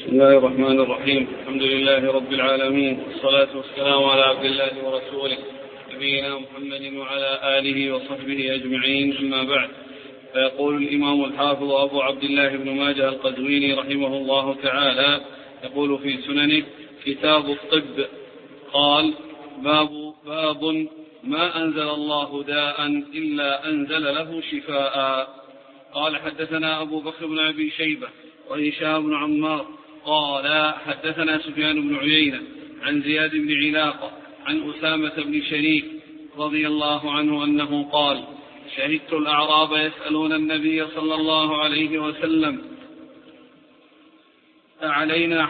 بسم الله الرحمن الرحيم. الحمد لله رب العالمين، والصلاة والسلام على عبد الله ورسوله نبينا محمد وعلى آله وصحبه أجمعين، أما بعد. فيقول الإمام الحافظ أبو عبد الله بن ماجه القزويني رحمه الله تعالى، يقول في سننه: كتاب الطب. قال: باب ما أنزل الله داء إلا أنزل له شفاء. قال: حدثنا أبو بكر بن أبي شيبة وهشام بن عمار قال: حدثنا سفيان بن عيينة عن زياد بن علاقة عن أسامة بن شريك رضي الله عنه أنه قال: شهدت الأعراب يسألون النبي صلى الله عليه وسلم: أعلينا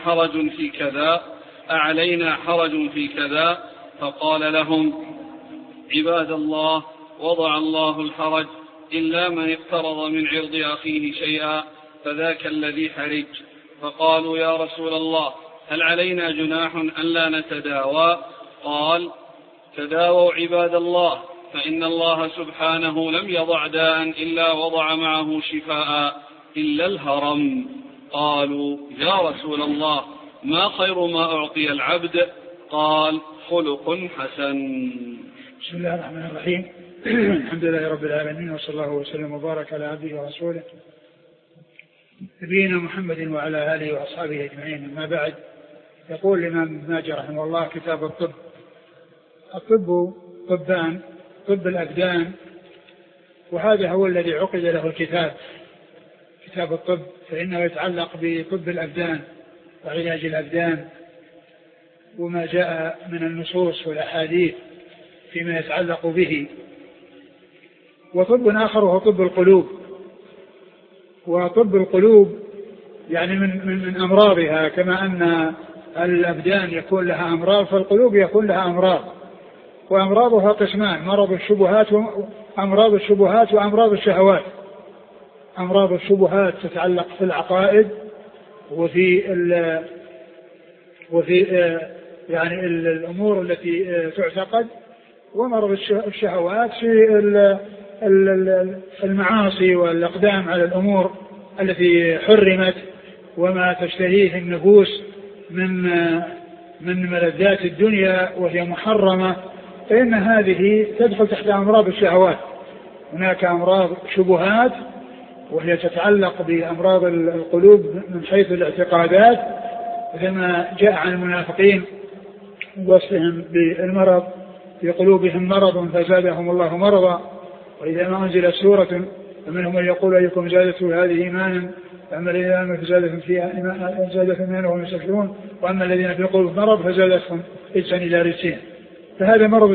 حرج في كذا؟ فقال لهم: عباد الله، وضع الله الحرج إلا من اقترض من عرض أخيه شيئا، فذاك الذي حرج. فقالوا: يا رسول الله، هل علينا جناح ألا نتداوى؟ قال: تداووا عباد الله، فإن الله سبحانه لم يضع داء إلا وضع معه شفاء إلا الهرم. قالوا: يا رسول الله، ما خير ما أعطي العبد؟ قال: خلق حسن. بسم الله الرحمن الرحيم. الحمد لله رب العالمين، وصلى الله وسلم وبارك على عبده ورسوله نبينا محمد وعلى آله وأصحابه أجمعين، أما بعد. يقول الإمام ابن ماجه رحمه الله: كتاب الطب. الطب طبان: طب الأبدان، وهذا هو الذي عقد له الكتاب، كتاب الطب، فإنه يتعلق بطب الأبدان وعلاج الأبدان وما جاء من النصوص والأحاديث فيما يتعلق به. وطب آخر هو طب القلوب، وطب القلوب يعني من أمراضها، كما أن الأبدان يكون لها أمراض، فالقلوب يكون لها أمراض، وأمراضها قسمان: مرض الشبهات وأمراض الشبهات وأمراض الشهوات. أمراض الشبهات تتعلق في العقائد وفي يعني الأمور التي تعتقد، ومرض الشهوات في المعاصي والأقدام على الأمور التي حرمت وما تشتهيه النفوس من ملذات الدنيا وهي محرمة، فإن هذه تدخل تحت أمراض الشهوات. هناك أمراض شبهات وهي تتعلق بأمراض القلوب من حيث الاعتقادات، كما جاء عن المنافقين وصفهم بالمرض: في قلوبهم مرض فزادهم الله مرضا، وإذا ما أنزلت سورة فمنهم من يقول: أيكم زادته هذه إيمانا، فأما الذين آمنوا فزادتهم إيمانا وهم يستبشرون، وأما الذين في قلوبهم مرض فزادتهم رجسا إلى رجسهم. فهذا مرض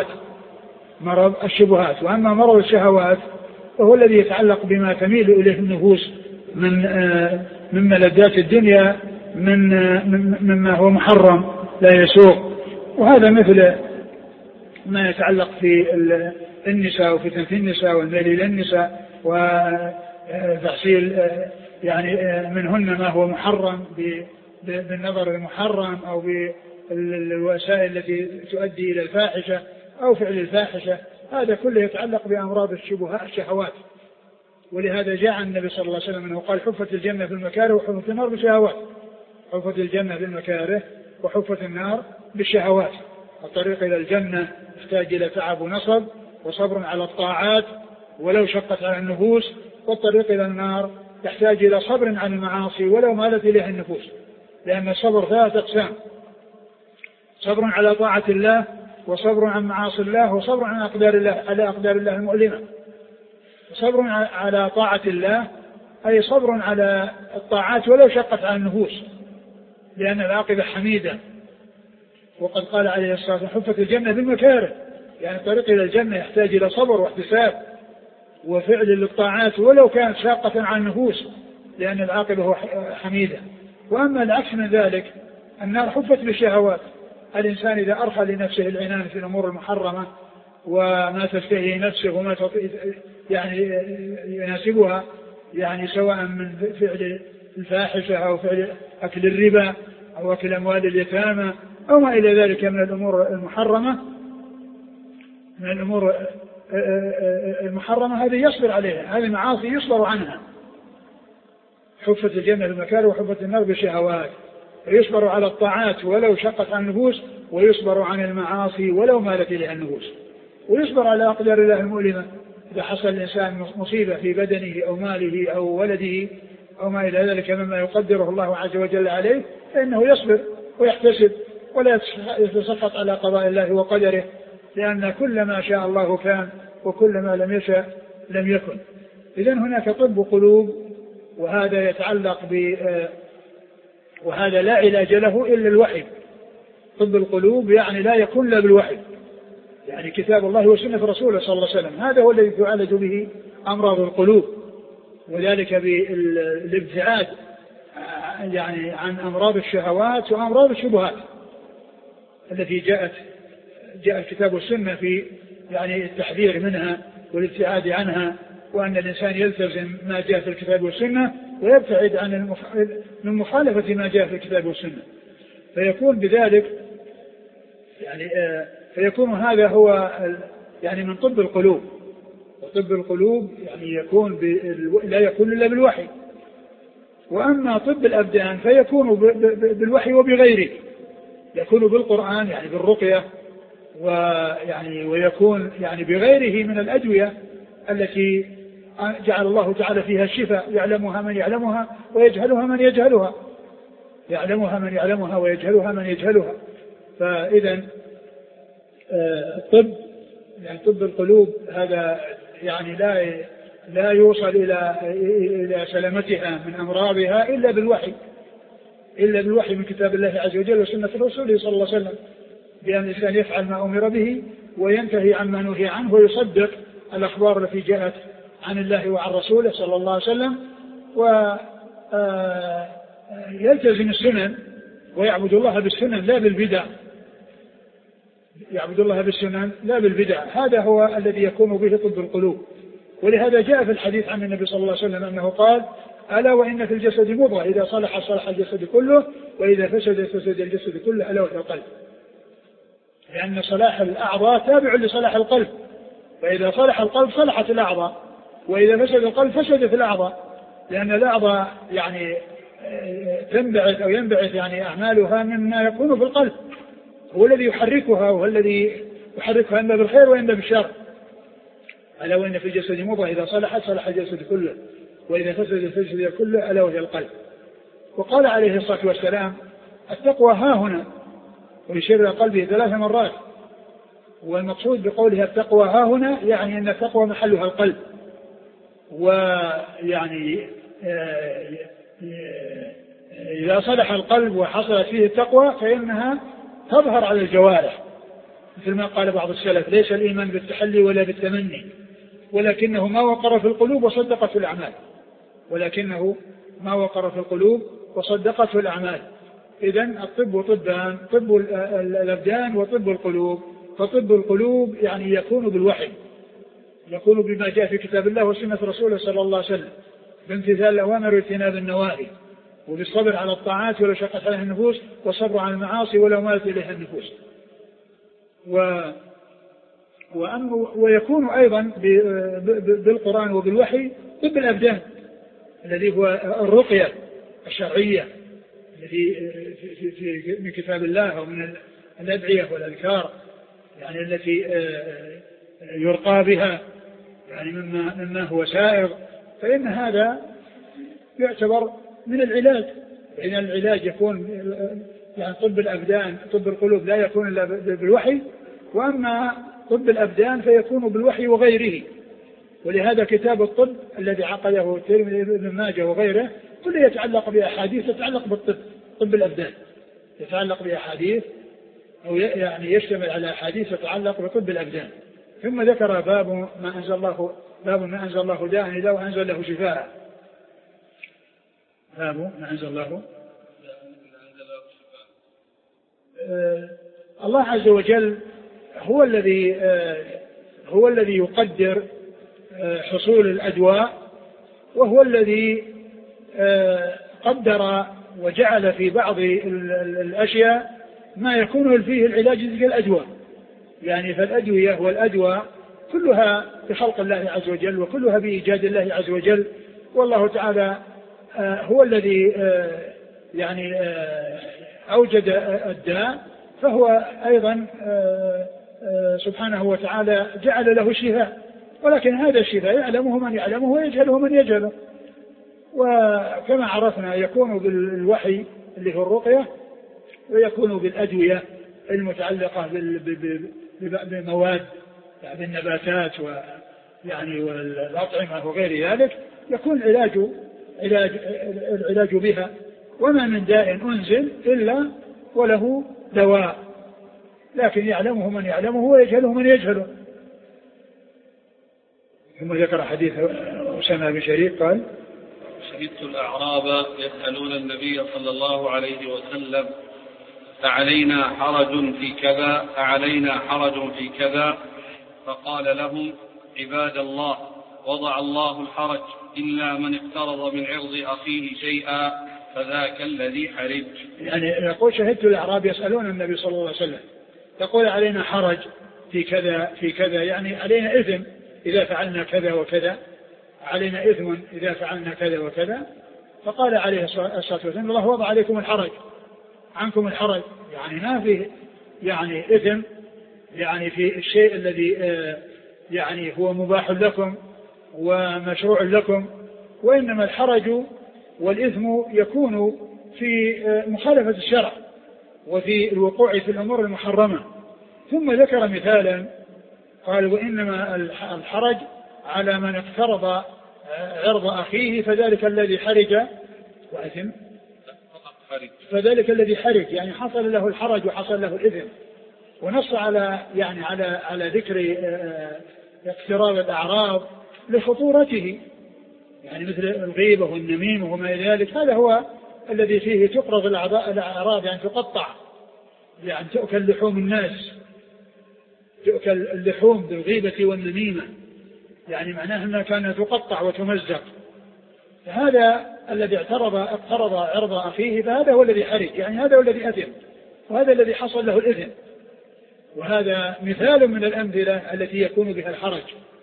الشبهات. وأما مرض الشهوات فهو الذي يتعلق بما تميل إليه النفوس من ملذات الدنيا، مما هو محرم لا يسوق. وهذا مثل ما يتعلق في النساء وفتنة النساء والميل إلى النساء وتحصيل يعني منهن ما هو محرم بالنظر المحرم أو بالوسائل التي تؤدي إلى الفاحشة أو فعل الفاحشة. هذا كله يتعلق بأمراض الشهوات. ولهذا جاء النبي صلى الله عليه وسلم أنه قال: حفت الجنة في المكاره وحفت النار بالشهوات. حفت الجنة بالمكاره وحفت النار بالشهوات. الطريق إلى الجنة يحتاج إلى تعب ونصب وصبر على الطاعات ولو شقت على النفوس، والطريق إلى النار يحتاج إلى صبر عن المعاصي ولو مالت إليه النفوس، لأن الصبر 3 أقسام: صبر على طاعة الله، وصبر عن معاصي الله، وصبر عن أقدار الله المؤلمة. صبر على طاعة الله أي صبر على الطاعات ولو شقت على النفوس، لأن العاقبة حميدة. وقد قال عليه الصلاة والسلام: حفت الجنة بالمكاره، يعني الطريق إلى الجنة يحتاج إلى صبر واحتساب وفعل للطاعات ولو كانت شاقة على النفوس، لأن العاقبة حميدة. وأما العكس من ذلك: النار حفت بالشهوات. الإنسان إذا أرخى لنفسه العنان في الأمور المحرمة وما تشتهي نفسه وما يعني يناسبها، يعني سواء من فعل الفاحشة أو فعل أكل الربا أو أكل أموال اليتامى أو ما إلى ذلك من الأمور المحرمة، هذه يصبر عليها، هذه معاصي يصبر عنها. حفت الجنة بالمكاره وحفت النار بالشهوات، ويصبر على الطاعات ولو شقت عن النفوس، ويصبر عن المعاصي ولو مالت إليها النفوس، ويصبر على أقدار الله المؤلمة. إذا حصل الإنسان مصيبة في بدنه أو ماله أو ولده أو ما إلى ذلك مما يقدره الله عز وجل عليه، فإنه يصبر ويحتسب ولا يتسخط على قضاء الله وقدره، لأن كل ما شاء الله كان وكل ما لم يشاء لم يكن. إذن هناك طب قلوب، وهذا يتعلق وهذا لا علاج له إلا الوحي. طب القلوب يعني لا يكون إلا بالوحي، يعني كتاب الله وسنة رسوله صلى الله عليه وسلم، هذا هو الذي تعالج به أمراض القلوب، وذلك بالابتعاد يعني عن أمراض الشهوات وأمراض الشبهات التي جاء الكتاب والسنة في يعني التحذير منها والابتعاد عنها، وأن الإنسان يلتزم ما جاء في الكتاب والسنة ويبتعد عن من مخالفة ما جاء في الكتاب والسنة، فيكون بذلك يعني فيكون هذا هو يعني من طب القلوب. وطب القلوب يعني لا يكون إلا بالوحي. وأما طب الأبدان فيكون بالوحي وبغيره، يكون بالقرآن يعني بالرقية، ويكون يعني بغيره من الأدوية التي جعل الله تعالى فيها الشفاء، يعلمها من يعلمها ويجهلها من يجهلها، يعلمها من يعلمها ويجهلها من يجهلها. فإذا الطب يعني طب القلوب هذا يعني لا يوصل إلى سلامتها من أمراضها إلا بالوحي من كتاب الله عز وجل وسنة رسوله صلى الله عليه وسلم، بأن الإنسان يفعل ما أمر به وينتهي عما نهي عنه، ويصدق الأخبار التي جاءت عن الله وعن رسوله صلى الله عليه وسلم، ويلتزم السنن ويعبد الله بالسنن لا بالبدع، يعبد الله بالسنن لا بالبدع. هذا هو الذي يكون به طب القلوب. ولهذا جاء في الحديث عن النبي صلى الله عليه وسلم أنه قال: ألا وإن في الجسد مضغة إذا صلح صلح الجسد كله وإذا فسد فسد الجسد كله ألا وهي القلب. لأن صلاح الأعضاء تابع لصلاح القلب، فإذا صلح القلب صلحت الأعضاء، وإذا فسد القلب فسدت الأعضاء، لأن الأعضاء يعني تنبعث أو ينبعث يعني أعمالها مما يكون في القلب، هو الذي يحركها، وهو الذي يحركها إما بالخير وإما بالشر. ألا وإن في الجسد مضغة إذا صلحت صلح الجسد كله وإذا فسد فسد كله ألا وهي القلب. وقال عليه الصلاة والسلام: التقوى ها هنا، ويشير إلى قلبه 3 مرات. والمقصود بقولها التقوى ها هنا يعني أن التقوى محلها القلب، ويعني إذا صلح القلب وحصلت فيه التقوى فإنها تظهر على الجوارح، مثل ما قال بعض السلف: ليس الإيمان بالتحلي ولا بالتمني، ولكنه ما وقر في القلوب وصدقت في الأعمال، ولكنه ما وقر في القلوب وصدقت في الأعمال. إذن الطب طبان: طب الأبدان وطب القلوب. فطب القلوب يعني يكون بالوحي، يكون بما جاء في كتاب الله وسنة رسوله صلى الله عليه وسلم، بامتثال الأوامر واجتناب النواهي، وبالصبر على الطاعات ولو شقت عليها النفوس، والصبر عن المعاصي ولو مالت إليها النفوس. ويكون أيضا بالقرآن وبالوحي طب الأبدان الذي هو الرقية الشرعية التي من كتاب الله أو من الأدعية والأذكار يعني التي يرقى بها يعني مما هو سائغ، فإن هذا يعتبر من العلاج. إن العلاج يكون يعني طب الأبدان طب القلوب لا يكون إلا بالوحي، وأما طب الأبدان فيكون بالوحي وغيره. ولهذا كتاب الطب الذي عقده الترمذي ابن ماجه وغيره كله يتعلق بأحاديث تتعلق بالطب، طب الأبدان يتعلق بأحاديث أو يعني يشتمل على أحاديث تتعلق بطب الأبدان. ثم ذكر باب ما أنزل الله داء إلا وأنزل له شفاء. باب ما أنزل الله الله عز وجل هو الذي يقدر حصول الأدواء، وهو الذي قدر وجعل في بعض الأشياء ما يكون فيه العلاج تلك الأدواء. يعني فالأدوية والأدواء كلها بخلق الله عز وجل، وكلها بإيجاد الله عز وجل، والله تعالى هو الذي يعني أوجد الداء، فهو أيضا سبحانه وتعالى جعل له شفاء، ولكن هذا الشفاء يعلمه من يعلمه ويجهله من يجهله. وكما عرفنا يكون بالوحي اللي في الرقية، ويكون بالأدوية المتعلقة بمواد يعني بالنباتات ويعني والأطعمة وغير ذلك، يكون العلاج بها. وما من داء أنزل إلا وله دواء، لكن يعلمه من يعلمه ويجهله من يجهله. ثم ذكر حديث أسامة بن شريك قال: شهدت الأعراب يسألون النبي صلى الله عليه وسلم: أعلينا حرج في كذا، أعلينا حرج في كذا، فقال لهم: عباد الله، وضع الله الحرج إلا من اقترض من عرض أخيه شيئا فذاك الذي حرج. يعني يقول: شهدت الأعراب يسألون النبي صلى الله عليه وسلم، يقول: علينا حرج في كذا في كذا، يعني علينا إثم إذا فعلنا كذا وكذا، علينا إثم إذا فعلنا كذا وكذا. فقال عليه الصلاة والسلام: الله وضع عليكم الحرج، عنكم الحرج، يعني ما فيه يعني إثم يعني في الشيء الذي يعني هو مباح لكم ومشروع لكم، وإنما الحرج والإثم يكون في مخالفة الشرع وفي الوقوع في الأمور المحرمة. ثم ذكر مثالا قال: وإنما الحرج على من اقترض عرض أخيه فذلك الذي حرج وأثم، فذلك الذي حرج يعني حصل له الحرج وحصل له الإثم. ونص على يعني على ذكر اقتراض الأعراض لخطورته، يعني مثل الغيبة والنميمة وما إلى ذلك. هذا هو الذي فيه تقرض الأعراض، يعني تقطع، يعني تؤكل لحوم الناس، تؤكل اللحوم بالغيبة والنميمة، يعني معناها أنها كانت تقطع وتمزق. هذا الذي اقترض عرض أخيه فهذا هو الذي حرج، يعني هذا هو الذي أثم، وهذا الذي حصل له الإثم. وهذا مثال من الأمثلة التي يكون بها الحرج،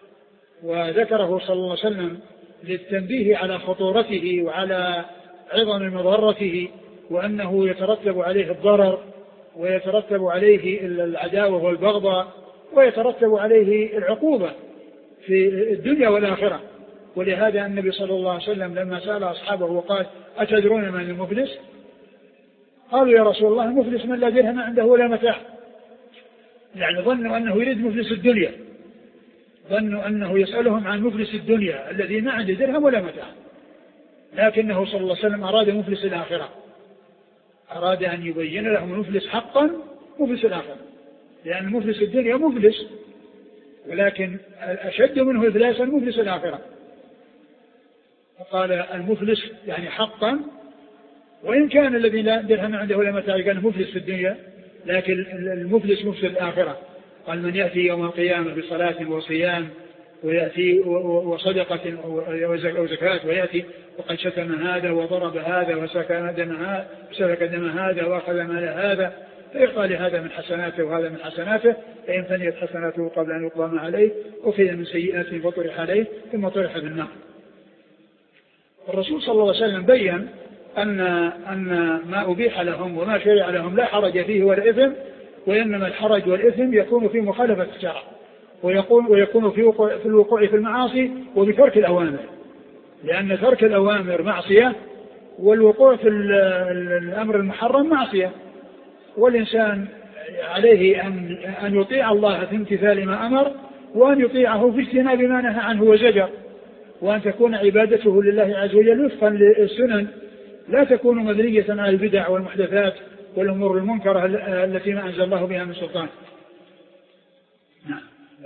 وذكره صلى الله عليه وسلم للتنبيه على خطورته وعلى عظم مضرته، وأنه يترتب عليه الضرر ويترتب عليه العداوة والبغضاء ويترتب عليه العقوبة في الدنيا والآخرة. ولهذا النبي صلى الله عليه وسلم لما سأل أصحابه وقال: أتدرون من المفلس؟ قالوا: يا رسول الله، المفلس من لا درهم عنده ولا متاع. يعني ظنوا أنه يريد مفلس الدنيا، ظنوا أنه يسألهم عن مفلس الدنيا الذي ما عنده درهم ولا متاع، لكنه صلى الله عليه وسلم أراد مفلس الآخرة، أراد أن يبين لهم المفلس حقا مفلس الآخرة، لأن مفلس الدنيا مفلس، ولكن أشد منه إفلاسا مفلس الآخرة. فقال: المفلس يعني حقا، وإن كان الذي لا درهم عنده ولا متاع كان مفلس في الدنيا، لكن المفلس مفلس الآخرة. قال: من يأتي يوم القيامة بصلاة وصيام ويأتي وصدقة أو زكاة، ويأتي وقد شتم هذا وضرب هذا وسفك دم هذا وأخذ مال هذا، فيقال هذا من حسناته وهذا من حسناته، فإن فنيت حسناته قبل أن يقضى ما عليه أخذ من سيئات فطرح عليه ثم طرح في النار. الرسول صلى الله عليه وسلم بيّن أن ما أبيح لهم وما شرع لهم لا حرج فيه ولا إثم، وإنما الحرج والإثم يكون في مخالفة الشرع، ويكون في الوقوع في المعاصي وبترك الأوامر، لأن ترك الأوامر معصية، والوقوع في الأمر المحرم معصية. والإنسان عليه أن يطيع الله في امتثال ما أمر، وأن يطيعه في اجتناب ما نهى عنه وزجر، وأن تكون عبادته لله عز وجل وفقا للسنن، لا تكون مبنية على البدع والمحدثات والأمور المنكرة التي ما أنزل الله بها من سلطان. نعم.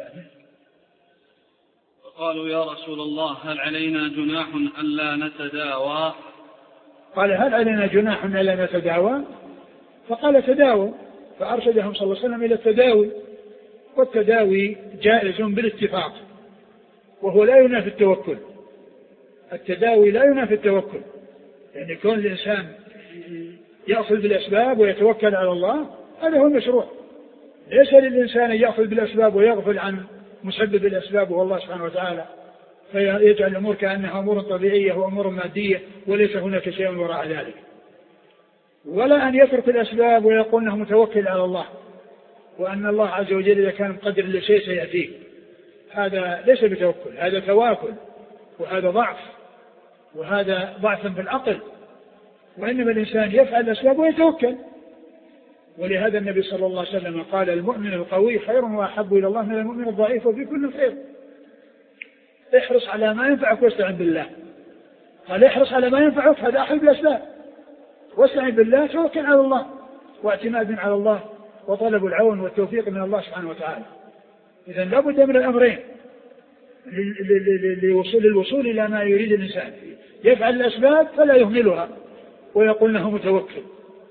قالوا: يا رسول الله، هل علينا جناح ألا نتداوى؟ قال: هل علينا جناح ألا نتداوى؟ فقال: تداووا. فأرشدهم صلى الله عليه وسلم إلى التداوي، والتداوي جائز بالاتفاق، وهو لا ينافي التوكل. التداوي لا ينافي التوكل، يعني كون الإنسان يأخذ بالأسباب ويتوكل على الله هذا هو المشروع. ليس للإنسان أن يأخذ بالأسباب ويغفل عن مسبب الأسباب وهو الله سبحانه وتعالى. فيجعل الأمور كأنها أمور طبيعية وأمور مادية وليس هناك شيء وراء ذلك. ولا أن يترك الأسباب ويقول أنه متوكل على الله وأن الله عز وجل إذا كان مقدر لشيء سيأتيه، هذا ليس بتوكل، هذا تواكل، وهذا ضعف، وهذا ضعف في العقل. وإنما الإنسان يفعل الأسباب ويتوكل. ولهذا النبي صلى الله عليه وسلم قال المؤمن القوي خير وأحب إلى الله من المؤمن الضعيف وفي كل خير. احرص على ما ينفعك واستعن بالله. قال احرص على ما ينفعك، هذا أحب الأسباب، واستعن بالله، توكل على الله واعتماد على الله وطلب العون والتوفيق من الله سبحانه وتعالى. إذن لا بد من الأمرين للوصول إلى ما يريد الإنسان. يفعل الأسباب فلا يهملها ويقول أنه متوكل،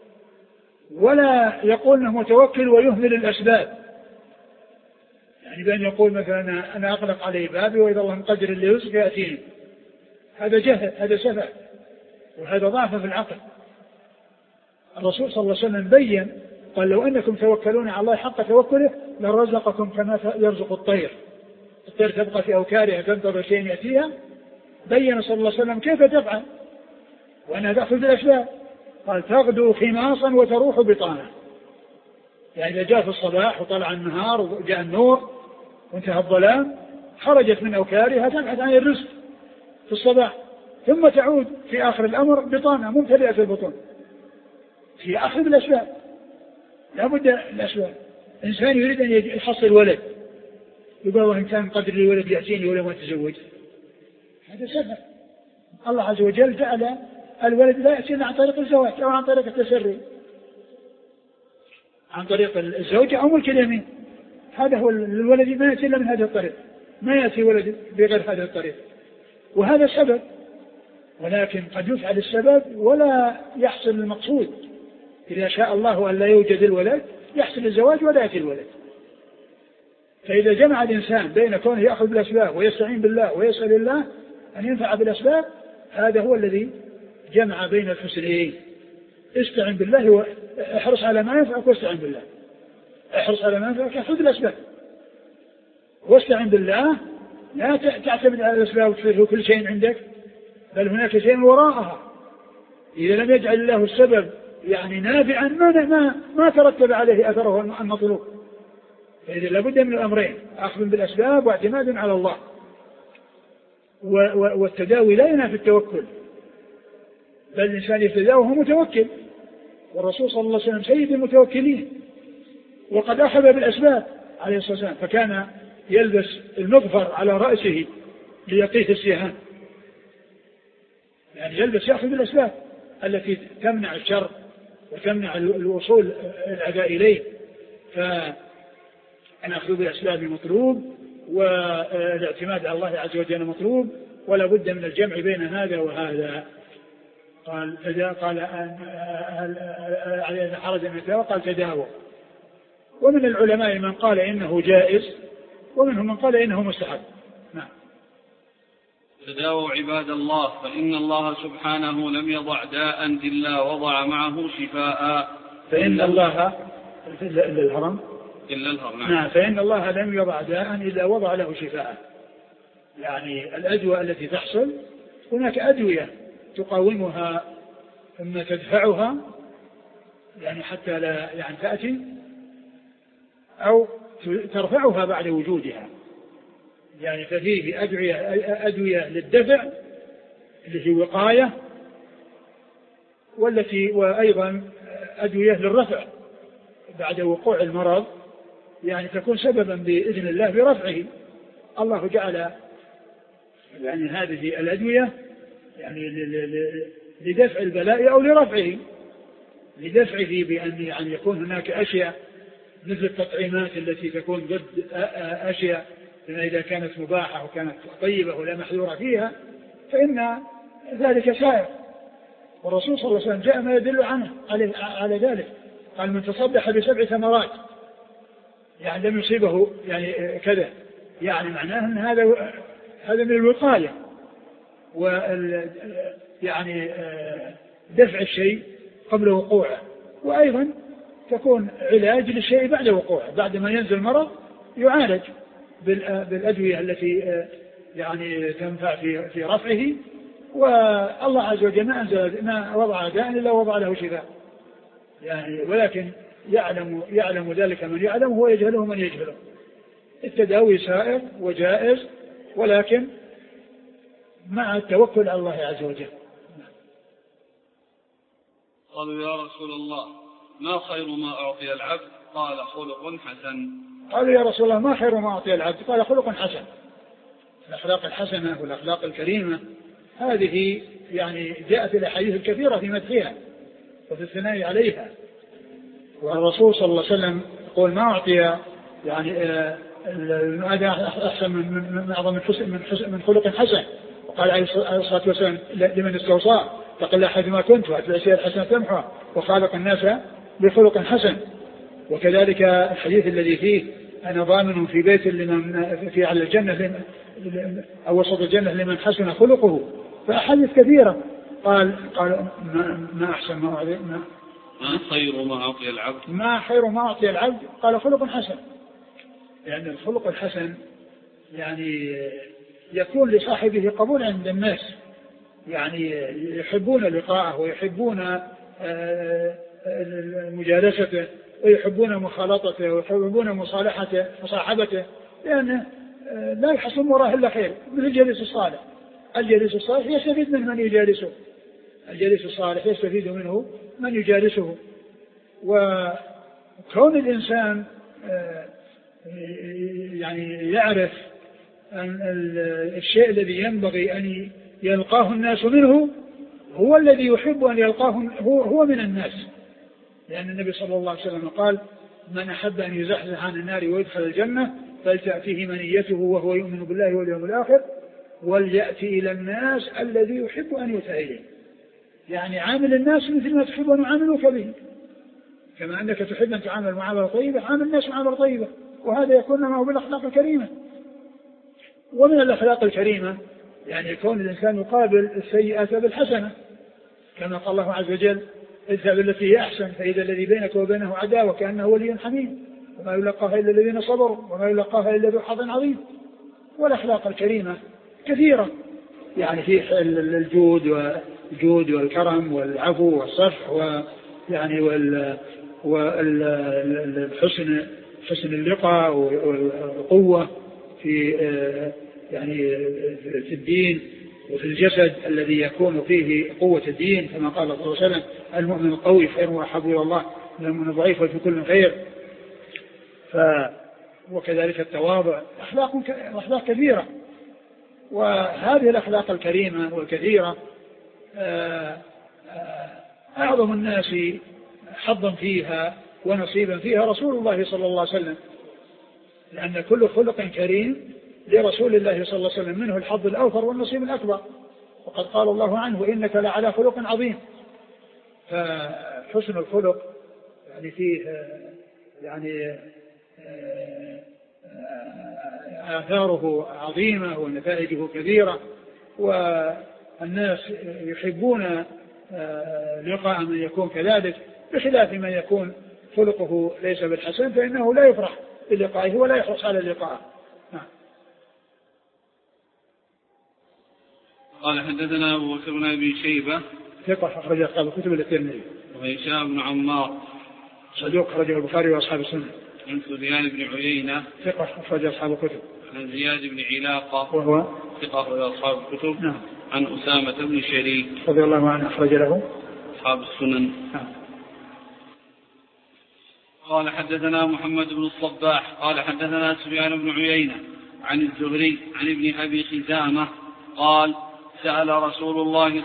ولا يقول أنه متوكل ويهمل الأسباب. يعني بأن يقول مثلا أنا أغلق عليه بابي وإذا الله مقدر اللي يرزق يأتيني، هذا جهل، هذا سفه، وهذا ضعف في العقل. الرسول صلى الله عليه وسلم بين قال لو أنكم توكلون على الله حق توكله لرزقكم كما يرزق الطير. الطير تبقى في أوكارها تنتظر شيء يأتيها. بين صلى الله عليه وسلم كيف تفعل وأنها تأخذ بالأسباب. قال تغدو خماصا وتروح بطانا. يعني إذا جاء في الصباح وطلع النهار وجاء النور وانتهى الظلام خرجت من أوكارها تبحث عن الرزق في الصباح، ثم تعود في آخر الأمر بطانة ممتلئة البطون. في أخذ الأسباب، لا بد الأسباب. إنسان يريد أن يحصل ولد، يقول الله إن كان قدر لي ولد يأتيني ولا ما تزوج، هذا سفه. الله عز وجل جعل الولد لا يأتينا عن طريق الزواج أو عن طريق التسري، عن طريق الزوجة أو ملك اليمين. هذا هو الولد ما يأتي إلا من هذه الطريق، ما يأتي ولد بغير هذه الطريق، وهذا سبب. ولكن قد يفعل السبب ولا يحصل المقصود. إذا شاء الله أن لا يوجد الولد يحصل الزواج ولا يأتي الولد. فإذا جمع الإنسان بين كونه يأخذ بالأسباب ويستعين بالله ويسأل الله أن ينفع بالأسباب، هذا هو الذي جمع بين الحسنين. استعن بالله واحرص على ما ينفعك واستعن بالله. احرص على ما ينفعك، خذ الأسباب واستعن بالله. لا تعتمد على الأسباب وتصير كل شيء عندك، بل هناك شيء وراءها. إذا لم يجعل الله السبب يعني نافعا ما ترتب عليه أثره المطلوب. فإذا لابد من الأمرين، أخذ بالأسباب واعتماد على الله. والتداوي لا ينافي التوكل، بل الإنسان يتداوى وهو متوكل. والرسول صلى الله عليه وسلم سيد المتوكلين، وقد أخذ بالأسباب عليه الصلاة والسلام، فكان يلبس المغفر على رأسه ليقيه السهام. يعني يلبس يأخذ بالأسباب التي تمنع الشر وتمنع الوصول الأعداء إليه. فالأخذ بالأسباب مطلوب، والاعتماد على الله عز وجل مطلوب، ولا بد من الجمع بين هذا وهذا. قال على حرج من التداوى، قال تداوى. ومن العلماء من قال إنه جائز، ومنهم من قال إنه مستحب. نعم. تداووا عباد الله، فإن الله سبحانه لم يضع داء إلا وضع معه شفاء. فإن الله إلا الهرم. نعم. فإن الله لم يضع داء إلا وضع له شفاء. يعني الأدوية التي تحصل، هناك أدوية تقاومها ثم تدفعها يعني حتى لا يعني تأتي، أو ترفعها بعد وجودها. يعني ففيه أدوية للدفع اللي هي وقاية، وأيضا أدوية للرفع بعد وقوع المرض، يعني تكون سببا بإذن الله برفعه. الله جعل يعني هذه الأدوية يعني لدفع البلاء أو لرفعه، لدفعه بأن يعني يكون هناك أشياء مثل التطعيمات التي تكون ضد أشياء، إذا كانت مباحة وكانت طيبة ولا محذورة فيها فإن ذلك سائر. والرسول صلى الله عليه وسلم جاء ما يدل عنه على ذلك. قال من تصدح ب7 ثمرات يعني لم يصيبه يعني كذا، يعني معناه أن هذا من الوقاية يعني دفع الشيء قبل وقوعه، وأيضا تكون علاج للشيء بعد وقوعه. بعد ما ينزل المرض يعالج بالأدوية التي يعني تنفع في رفعه. والله عز وجل ما وضع داء إلا وضع له شفاء يعني، ولكن يعلم ذلك من يعلم ويجهله من يجهله. التداوي سائر وجائز، ولكن مع التوكل على الله عز وجل. قالوا يا رسول الله ما خير ما أعطي العبد؟ قال خلق حسن. قالوا يا رسول الله ما خير ما أعطي العبد؟ قال خلق حسن. الأخلاق الحسنة والأخلاق الكريمة هذه يعني جاءت الأحاديث الكثيرة في مدحها وفي الثناء عليها. والرسول صلى الله عليه وسلم يقول ما أعطي يعني هذا أحسن من خلق حسن. وقال عليه الصلاة والسلام لمن استوصى تقل أحد ما كنت وأتبع السيئة الحسنة تمحها وخالق الناس بخلق حسن. وكذلك الحديث الذي فيه أنا ضامن في بيت لمن في على الجنة أو وسط الجنة لمن حسن خلقه. فأحاديث كثيرة. قال ما أحسن ما خير ما أعطي العبد؟ ما خير ما أعطي العبد؟ قال خلق حسن. يعني الخلق الحسن يعني يكون لصاحبه قبول عند الناس، يعني يحبون لقاءه ويحبون مجالسته ويحبون مخالطته ويحبون مصاحبته، لأنه لا يحصل وراه إلا خير. مثل الجليس الصالح. الجليس الصالح يستفيد منه من يجالسه، الجليس الصالح يستفيد منه من يجالسه. وكون الإنسان يعني يعرف أن الشيء الذي ينبغي أن يلقاه الناس منه هو الذي يحب أن يلقاه هو من الناس. لأن النبي صلى الله عليه وسلم قال من أحب أن يزحزح عن النار ويدخل الجنة فلتأتيه منيته وهو يؤمن بالله واليوم الآخر وليأتي إلى الناس الذي يحب أن يؤتى إليه. يعني عامل الناس مثل ما تحب أن يعاملوك به، كما أنك تحب أن تعامل معاملة طيبة عامل الناس معاملة طيبة. وهذا يكون معه بالأخلاق الكريمة. ومن الأخلاق الكريمة يعني يكون الإنسان يقابل السيئات بالحسنة، كما قال الله عز وجل ادفع بالتي هي أحسن فإذا الذي بينك وبينه عداوة كأنه ولي حميم وما يلقاها إلا الذين صبروا وما يلقاها إلا ذو حظ عظيم. والأخلاق الكريمة كثيرة، يعني في الجود والكرم والعفو والصفح ويعني حسن اللقاء والقوة في يعني في الدين وفي الجسد الذي يكون فيه قوة الدين، كما قال صلى الله عليه وسلم المؤمن القوي خير وأحب إلى الله من المؤمن الضعيف وفي كل خير. وكذلك التواضع أخلاق كثيرة. وهذه الأخلاق الكريمة والكثيرة أعظم الناس حظا فيها ونصيبا فيها رسول الله صلى الله عليه وسلم، لأن كل خلق كريم لرسول الله صلى الله عليه وسلم منه الحظ الأوفر والنصيب الأكبر. وقد قال الله عنه إنك لعلى خلق عظيم. فحسن الخلق يعني فيه يعني آثاره عظيمة ونتائجه كبيرة، والناس يحبون لقاء من يكون كذلك، بخلاف من يكون خلقه ليس بالحسن فإنه لا يفرح بلقائه ولا يحرص على اللقاء. قال حدثنا أبو بكر بن أبي شيبة ثقة أخرج أصحاب الكتب الترمذي. وهشام بن عمار صدوق أخرجه البخاري وأصحاب السنة. عن سفيان بن عيينة ثقة أخرج أصحاب الكتب. عن زياد بن علاقة وهو ثقة أخرج أصحاب الكتب. نعم. عن أسامة بن شريك رضي الله عنه أخرج له أصحاب السنن. نعم. قال حدثنا محمد بن الصباح قال حدثنا سفيان بن عيينة عن الزهري عن ابن أبي خزامة قال سئل رسول الله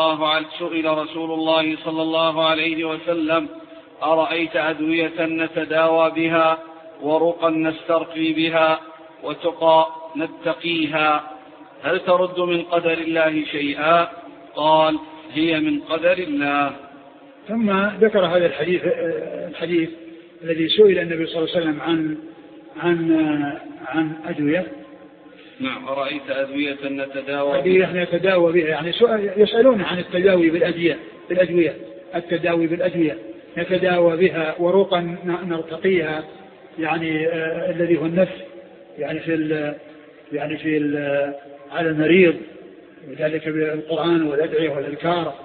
صلى الله عليه وسلم أرأيت أدوية نتداوى بها ورقا نسترقي بها وتقى نتقيها هل ترد من قدر الله شيئا؟ قال هي من قدر الله. ثم ذكر هذا الحديث الذي سئل النبي صلى الله عليه وسلم عن أدوية. نعم. أرأيت أدوية نتداوى بها يعني يسألون عن التداوي بالأدوية التداوي بالأدوية نتداوى بها ورقا نرتقيها يعني الذي هو النفس يعني في على المريض، وذلك بالقرآن والأدعية والأذكار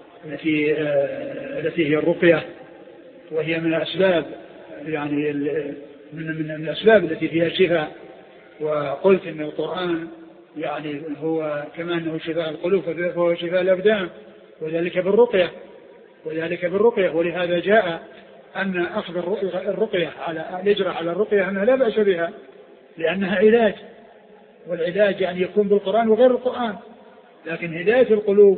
التي هي الرقية، وهي من الأسباب يعني من الأسباب التي فيها الشفاء. وقلت إن القرآن يعني هو كما أنه شفاء القلوب فهو شفاء الأبدان، وذلك بالرقية. ولهذا جاء أن أخذ الرقية الإجراء على الرقية أنها لا بأس بها، لأنها علاج، والعلاج يعني يكون بالقرآن وغير القرآن. لكن هداية القلوب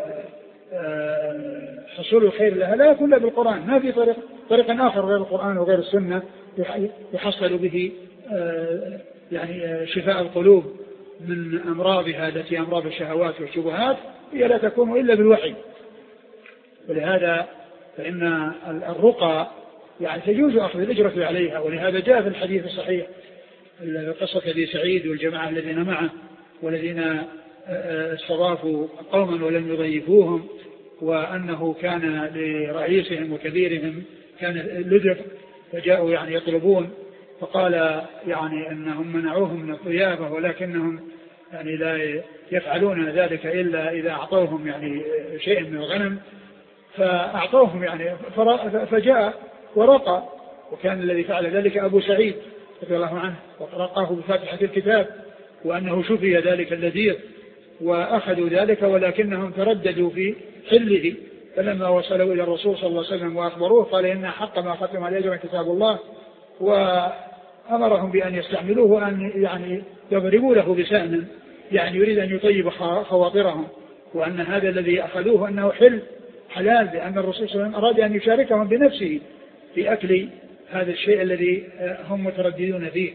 وحصول الخير لها لا يكون إلا بالقرآن، ما في طريق آخر غير القرآن وغير السنة يحصل به يعني شفاء القلوب من أمراضها التي أمراض الشهوات والشبهات، هي لا تكون إلا بالوحي. ولهذا فإن الرقى يعني تجوز أخذ الإجرة عليها، ولهذا جاء في الحديث الصحيح قصة أبي سعيد والجماعة الذين معه والذين استضافوا قوما ولم يضيفوهم، وأنه كان لرئيسهم وكبيرهم كان لدغ، فجاءوا يعني يطلبون، فقال يعني أنهم منعوهم من الضيافة، ولكنهم يعني لا يفعلون ذلك إلا إذا أعطوهم يعني شيء من الغنم، فأعطوهم يعني فجاء ورقى، وكان الذي فعل ذلك أبو سعيد رضي الله عنه، ورقاه بفاتحة الكتاب، وأنه شفي ذلك اللذيذ، وأخذوا ذلك ولكنهم ترددوا في حله. فلما وصلوا إلى الرسول صلى الله عليه وسلم وأخبروه قال إن حق ما ختم على أجر كتاب الله، وأمرهم بأن يستعملوه وأن يعني يضربوا له بسهم، يعني يريد أن يطيب خواطرهم، وأن هذا الذي أخذوه أنه حلال، لأن الرسول صلى الله عليه وسلم أراد أن يشاركهم بنفسه في أكل هذا الشيء الذي هم مترددون فيه.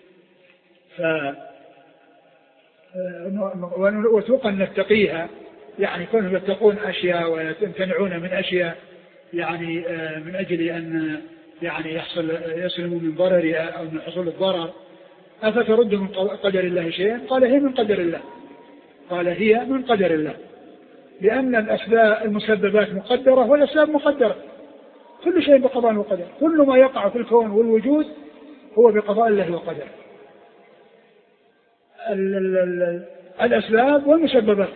وثوقا نتقيها، يعني كونهم يتقون أشياء ويمتنعون من أشياء يعني من أجل أن يعني يسلموا من ضررها أو من حصول الضرر. أفترد من قدر الله شيئا؟ قال هي من قدر الله، قال هي من قدر الله، لأن الأسباب المسببات مقدرة والأسباب مقدرة، كل شيء بقضاء وقدر، كل ما يقع في الكون والوجود هو بقضاء الله وقدر. الأسباب والمسببات،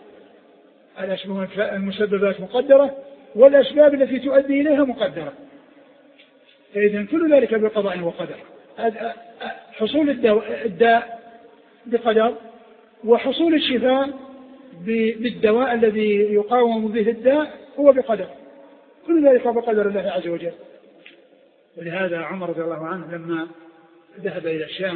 المسببات مقدرة والأسباب التي تؤدي إليها مقدرة، فإذن كل ذلك بقضاء وقدر. حصول الداء بقدر، وحصول الشفاء بالدواء الذي يقاوم به الداء هو بقدر، كل ذلك بقدر الله عز وجل. ولهذا عمر رضي الله عنه لما ذهب إلى الشام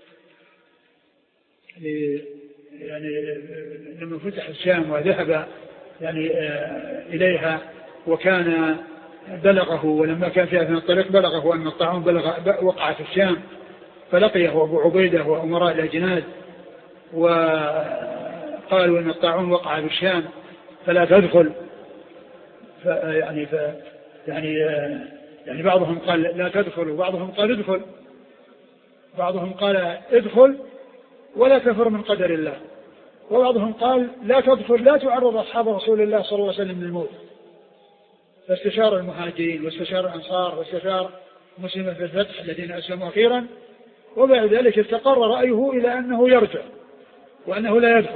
يعني لما فتح الشام وذهب يعني إليها، وكان بلغه ولما كان في أثناء الطريق بلغه أن الطاعون وقع في الشام، فلقيه أبو عبيدة وأمراء الأجناد وقالوا أن الطاعون وقع في الشام فلا تدخل. يعني بعضهم قال لا تدخل، وبعضهم قال ادخل، بعضهم قال ادخل ولا تفر من قدر الله، وبعضهم قال لا تدخل لا تعرض أصحاب رسول الله صلى الله عليه وسلم للموت. فاستشار المهاجرين واستشار الأنصار واستشار مسلمين في الفتح الذين أسلموا أخيرا، وبعد ذلك استقر رأيه إلى أنه يرجع وأنه لا يدخل.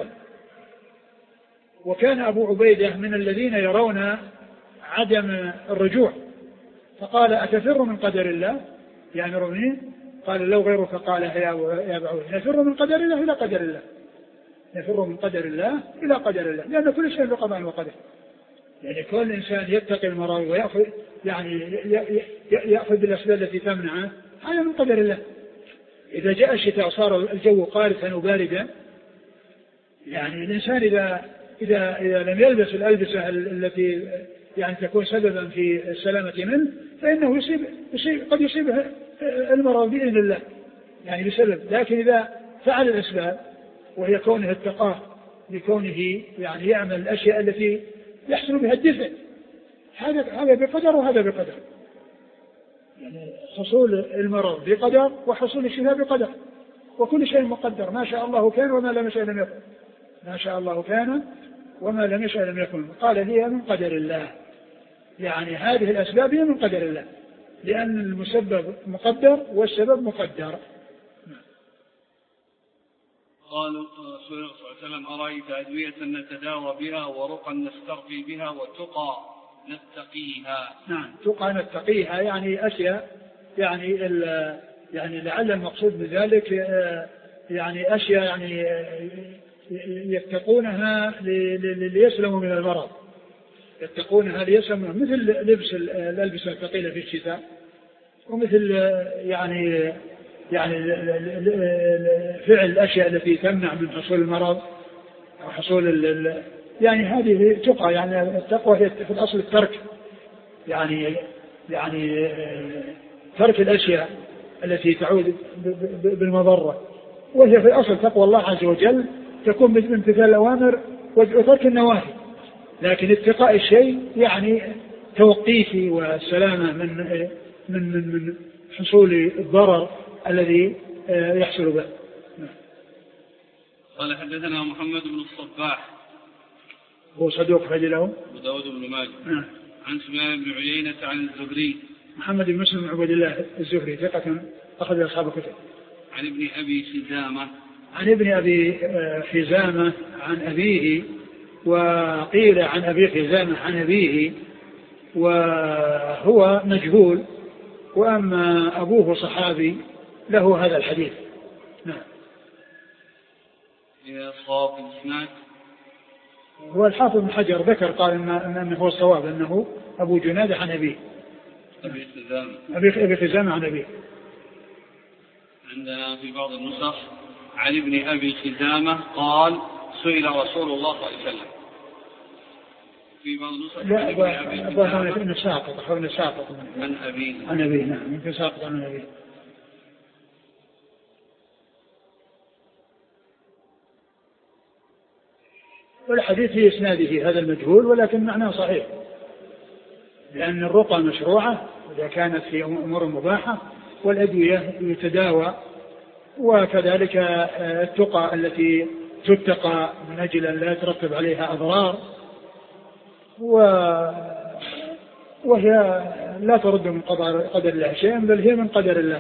وكان أبو عبيدة من الذين يرون عدم الرجوع، فقال أتفر من قدر الله يا أمير المؤمنين؟ قال لو غيرك قال يا بعوث نفر من قدر الله إلى قدر الله، نفر من قدر الله إلى قدر الله، لأن كل شيء بقضاء وقدر. يعني كل إنسان يتقي المرض ويأخذ يعني يأخذ بالأسباب التي تمنعه، هذا من قدر الله. إذا جاء الشتاء صار الجو قارسا وباردا، يعني الإنسان إذا لم يلبس الألبسة التي يعني تكون سببا في السلامة منه، فإنه قد يصيبه المرض بإذن الله يعني بسبب. لكن إذا فعل الأسباب وهي كونه اتقاه لكونه يعني يعمل الأشياء التي يحصل بها الدفع، هذا بقدر وهذا بقدر. يعني حصول المرض بقدر وحصول الشفاء بقدر، وكل شيء مقدر، ما شاء الله كان وما لم يشاء لم يكن، ما شاء الله كان وما لم يشاء لم يكن. قال هي من قدر الله، يعني هذه الأسباب هي من قدر الله، لأن المسبب مقدر والسبب مقدر. قالوا رسول الله صلى الله عليه وسلم أرأيت أدوية نتداوى بها ورقا نسترقي بها وتقى نتقيها. نعم تقى نتقيها يعني أشياء يعني لعل المقصود بذلك يعني أشياء يعني يتقونها ليسلموا من المرض، يتقونها ليسلموا مثل لبس الألبسة الثقيلة في الشتاء، ومثل يعني فعل الأشياء التي تمنع من حصول المرض أو حصول يعني هذه تقى. يعني التقوى هي في الأصل الترك، يعني ترك الأشياء التي تعود بالمضرة، وهي في الأصل تقوى الله عز وجل تكون بامتثال الأوامر وترك النواهي. لكن اتقاء الشيء يعني توقيفه والسلامة من حصول الضرر الذي يحصل به. قال حدثنا محمد بن الصباح هو صدوق رجله أبو داود بن ماجه عن سفيان بن عيينة عن الزهري محمد بن مسلم بن عبد الله الزهري ثقة أخرج أصحاب الكتب. عن ابن أبي خزامة عن ابن أبي خزامة عن أبيه، وقيل عن أبي خزامة عن أبيه وهو مجهول، وأما أبوه صحابي له هذا الحديث. نعم. إذا صاب الإسناد هو الحافظ بن حجر ذكر قال أنه هو الصواب أنه أبو جنادة عن أبيه أبي خزامة عن أبيه. عندنا في بعض النسخ عن ابن أبي خزامة قال سئل رسول الله صلى الله عليه وسلم. في بعض النسخ لا أبوه ساقط عن أبيه نعم يمكن ساقط عن أبيه. والحديث في إسناده هذا المجهول ولكن معناه صحيح، لأن الرقى مشروعة إذا كانت في أمور مباحة، والأدوية يتداوى، وكذلك التقى التي تتقى من أجل أن لا يترتب عليها أضرار، وهي لا ترد من قدر الله شيئا بل هي من قدر الله.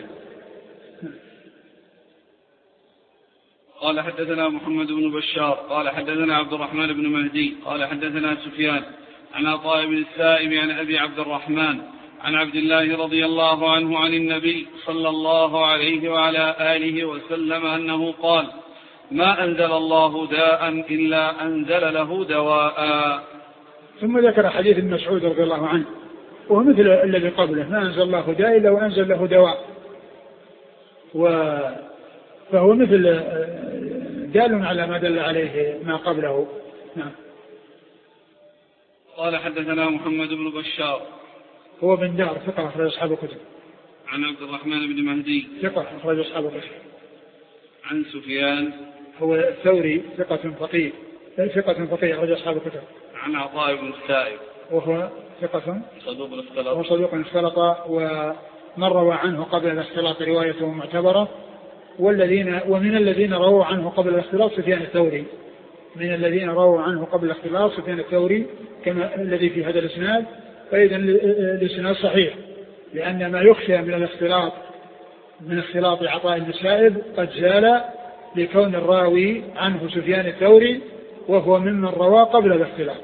قال حدثنا محمد بن بشار قال حدثنا عبد الرحمن بن مهدي قال حدثنا سفيان عن عطاء بن السائب عن أبي عبد الرحمن عن عبد الله رضي الله عنه عن النبي صلى الله عليه وعلى آله وسلم أنه قال ما أنزل الله داء إلا أنزل له دواء. ثم ذكر حديث ابن مسعود رضي الله عنه وهو مثل الذي قبله، ما أنزل الله داء إلا وأنزل له دواء، فهو مثل دال على ما دل عليه ما قبله. نعم. قال حدثنا محمد بن بشار هو بن دار ثقة أخرج أصحاب الكتب. عن عبد الرحمن بن مهدي ثقة أخرج أصحاب الكتب. عن سفيان هو الثوري ثقة فقيه أخرج أصحاب الكتب. عن عطاء بن السائب وهو ثقة صدوق اختلط ومن روى عنه قبل الاختلاط روايته معتبرة، ومن الذين رووا عنه قبل الاختلاط سفيان الثوري، من الذين رووا عنه قبل الاختلاط سفيان الثوري كما الذي في هذا الاسناد. فإذا الاسناد صحيح، لأن ما يخشى من الاختلاط من اختلاط عطاء بن السائب قد زال لكون الراوي عنه سفيان الثوري وهو ممن روى قبل الاختلاط.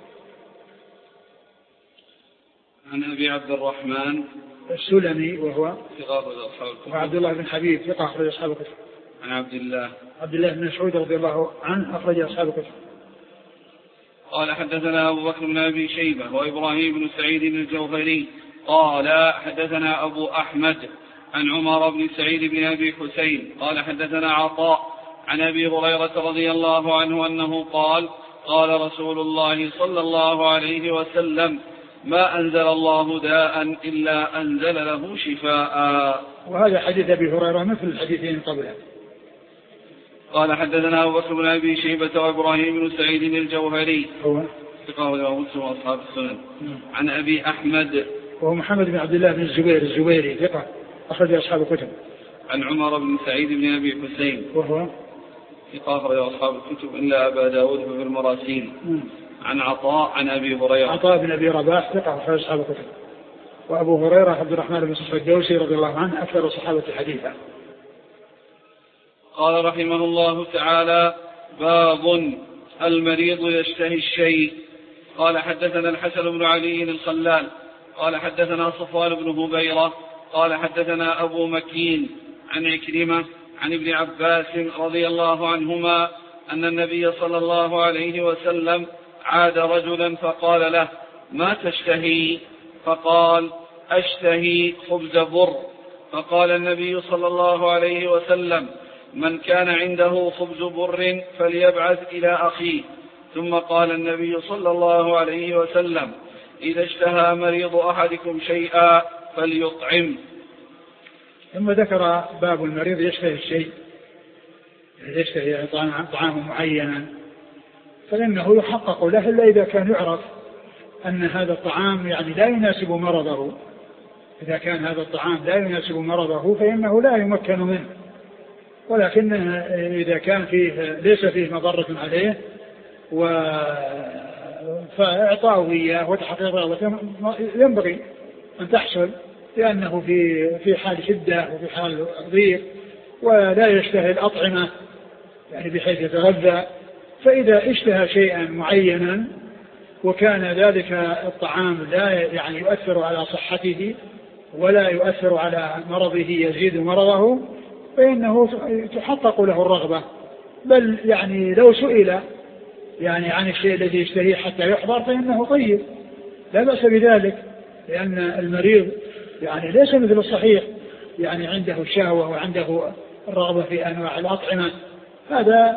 عن أبي عبد الرحمن السلمي وهو عبد الله بن حبيب ثقة أخرج أصحاب الكتب. عن عبد الله بن مسعود رضي الله عنه أخرج أصحاب الكتب. قال حدثنا أبو بكر بن أبي شيبة وإبراهيم بن سعيد الجوهري قال حدثنا أبو أحمد عن عمر بن سعيد بن أبي حسين قال حدثنا عطاء عن أبي هريرة رضي الله عنه أنه قال قال رسول الله صلى الله عليه وسلم ما أنزل الله داء إلا أنزل له شفاء. وهذا حديث أبي هريرة مثل الحديثين قبله. قال حدثنا أبو بكر بن أبي شيبة وإبراهيم بن سعيد الجوهري هو ثقة ومسلم وأصحاب السنن. عن أبي أحمد وهو محمد بن عبد الله بن الزبيري ثقة أخرج أصحاب الكتب. عن عمر بن سعيد بن أبي حسين وهو ثقة أخرج أصحاب الكتب إلا أبا داود في المراسيل. عن عطاء عن أبي هريرة عطاء بن أبي رباح ثقة أخرج أصحاب الكتب. وأبو هريرة عبد الرحمن بن صخر الدوسي رضي الله عنه أكثر الصحابة حديثا. قال رحمه الله تعالى: باب المريض يشتهي الشيء. قال حدثنا الحسن بن علي الخلال قال حدثنا صفوان بن هبيرة قال حدثنا أبو مكين عن عكرمة عن ابن عباس رضي الله عنهما أن النبي صلى الله عليه وسلم عاد رجلا فقال له: ما تشتهي؟ فقال: أشتهي خبز بر. فقال النبي صلى الله عليه وسلم: من كان عنده خبز بر فليبعث إلى أخيه. ثم قال النبي صلى الله عليه وسلم: إذا اشتهى مريض أحدكم شيئا فليطعم. ثم ذكر باب المريض يشتهي الشيء، يشتهي طعاما معينا، فإنه يحقق له إلا إذا كان يعرف أن هذا الطعام يعني لا يناسب مرضه. إذا كان هذا الطعام لا يناسب مرضه فإنه لا يمكن منه، ولكن إذا كان فيه ليس فيه مضرة عليه فإعطاه إياه وتحقيقه ينبغي أن تحصل، لأنه في حال شدة وفي حال ضيق ولا يشتهي الأطعمة يعني بحيث يتغذى. فإذا اشتهى شيئا معينا وكان ذلك الطعام لا يعني يؤثر على صحته ولا يؤثر على مرضه يزيد مرضه فإنه تحقق له الرغبة. بل يعني لو سئل يعني عن الشيء الذي يشتهيه حتى يحضر فإنه طيب، لا بأس بذلك، لأن المريض يعني ليس مثل الصحيح يعني عنده الشهوة وعنده الرغبة في أنواع الأطعمة. هذا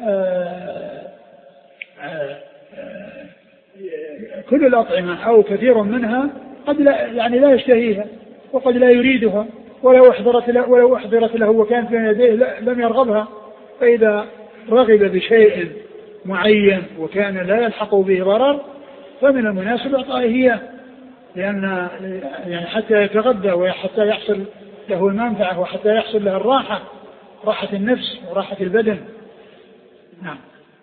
كل الأطعمة أو كثير منها قد لا يشتهيها وقد لا يريدها، ولو أحضرت له وكان في يديه لم يرغبها. فإذا رغب بشيء معين وكان لا يلحق به ضرر فمن المناسب إعطائه إياه، لأن يعني حتى يتغذى وحتى يحصل له المنفعة وحتى يحصل له الراحة، راحة النفس وراحة البدن. نعم.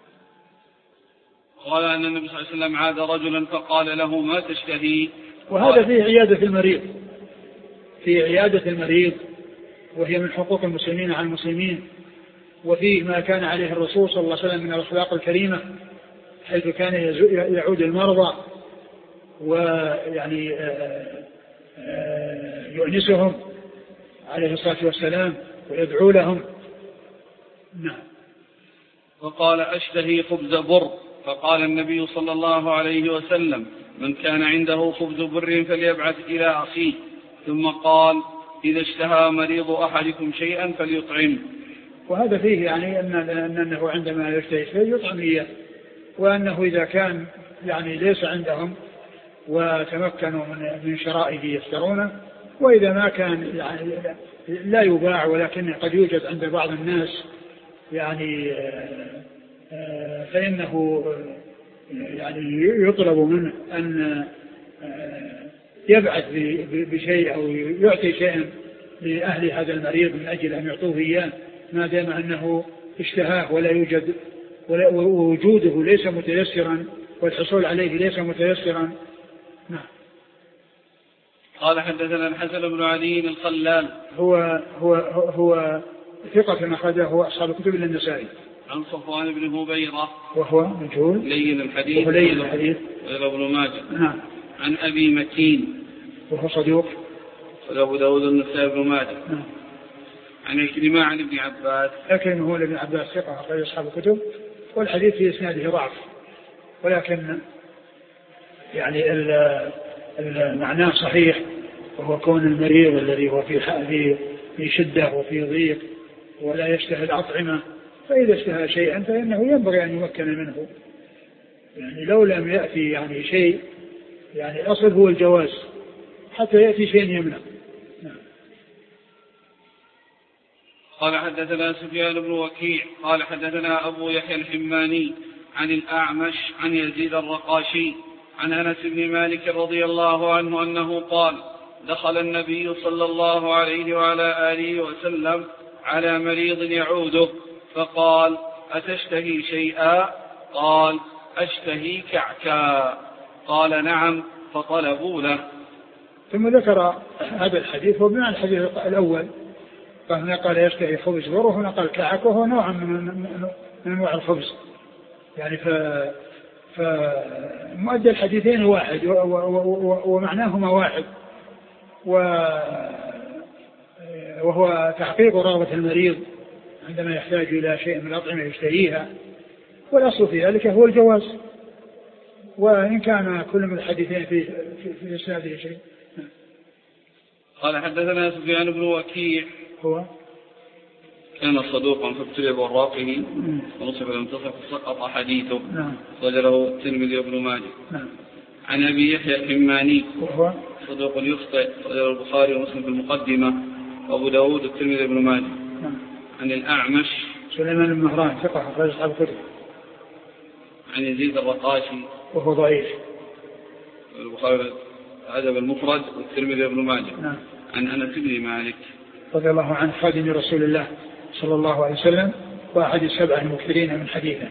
قال أن النبي صلى الله عليه وسلم عاد رجلا فقال له: ما تشتهي؟ وهذا فيه عيادة المريض، في عيادة المريض وهي من حقوق المسلمين على المسلمين، وفيه ما كان عليه الرسول صلى الله عليه وسلم من الأخلاق الكريمة، حيث كان يعود المرضى ويعني يؤنسهم عليه الصلاة والسلام ويدعو لهم. نعم. وقال: أشتهي خبز بر. فقال النبي صلى الله عليه وسلم: من كان عنده خبز بر فليبعث إلى أخيه. ثم قال: إذا اشتهى مريض أحدكم شيئا فليطعم. وهذا فيه يعني أنه عندما يشتهي شيء يطعم إياه، وأنه إذا كان يعني ليس عندهم وتمكنوا من شرائه يشترونه، وإذا ما كان يعني لا يباع ولكن قد يوجد عند بعض الناس يعني فإنه يعني يطلب منه أن يبعث بشيء أو يعطي شيئا لأهل هذا المريض من أجل أن يعطوه إياه، ما دام أنه اشتهاه ولا يوجد ووجوده ليس متيسرا والحصول عليه ليس متيسرا. نعم. قال حدثنا الحسن بن علي الخلال هو ثقة أخرجه أصحاب الكتب إلا النسائي. عن صفوان بن هبيرة وهو مجهول لين الحديث غير ابن ماجه. نعم. عن أبي مكين وهو صدوق أبو داود النسائي بن ماجه. نعم. عن عكرمة عن ابن عباس. عكرمة هو ابن عباس ثقة أخرج أصحاب الكتب، والحديث في إسناده ضعف، ولكن يعني المعنى صحيح، وهو كون المريض الذي هو في شدة وفي ضيق ولا يشتهي الأطعمة، فإذا اشتهى شيئا فإنه ينبغي أن يمكن منه، يعني لو لم يأتي يعني شيء يعني الأصل هو الجواز حتى يأتي شيء يمنع. قال حدثنا سفيان بن وكيع قال حدثنا أبو يحيى الحماني عن الأعمش عن يزيد الرقاشي عن أنس بن مالك رضي الله عنه أنه قال: دخل النبي صلى الله عليه وعلى آله وسلم على مريض يعوده فقال: أتشتهي شيئا؟ قال: أشتهي كعكا. قال: نعم. فطلبوا له. ثم ذكر هذا الحديث وبناء الحديث الأول فهنا قال يشتهي خبز بر وهنا قال كعك وهو نوع من أنواع الخبز يعني. فمؤدى الحديثين واحد ومعناهما واحد، وهو تحقيق رغبة المريض عندما يحتاج إلى شيء من الأطعمة يشتهيها، والأصل في ذلك هو الجواز، وإن كان كل من الحديثين في إسناده شيء. قال حدثنا سفيان بن وكيع هو كان صدوقا فابتلي براقه ونصب المنتصف فسقط حديثه رجله الترمذي وابن ماجه. عن أبي يحيى الحماني وهو صدوق يخطئ رجل البخاري ومسلم في المقدمة وأبو داود والترمذي وابن ماجه. عن الأعمش سليمان بن مهران ثقة أخرج أصحاب الكتب. عن يزيد الرقاشي وهو ضعيف البخاري الأدب المفرد والترمذي وابن ماجه. عن أنس بن مالك رضي الله عنه خادم رسول الله صلى الله عليه وسلم وأحد السبع المكثرين من حديثه.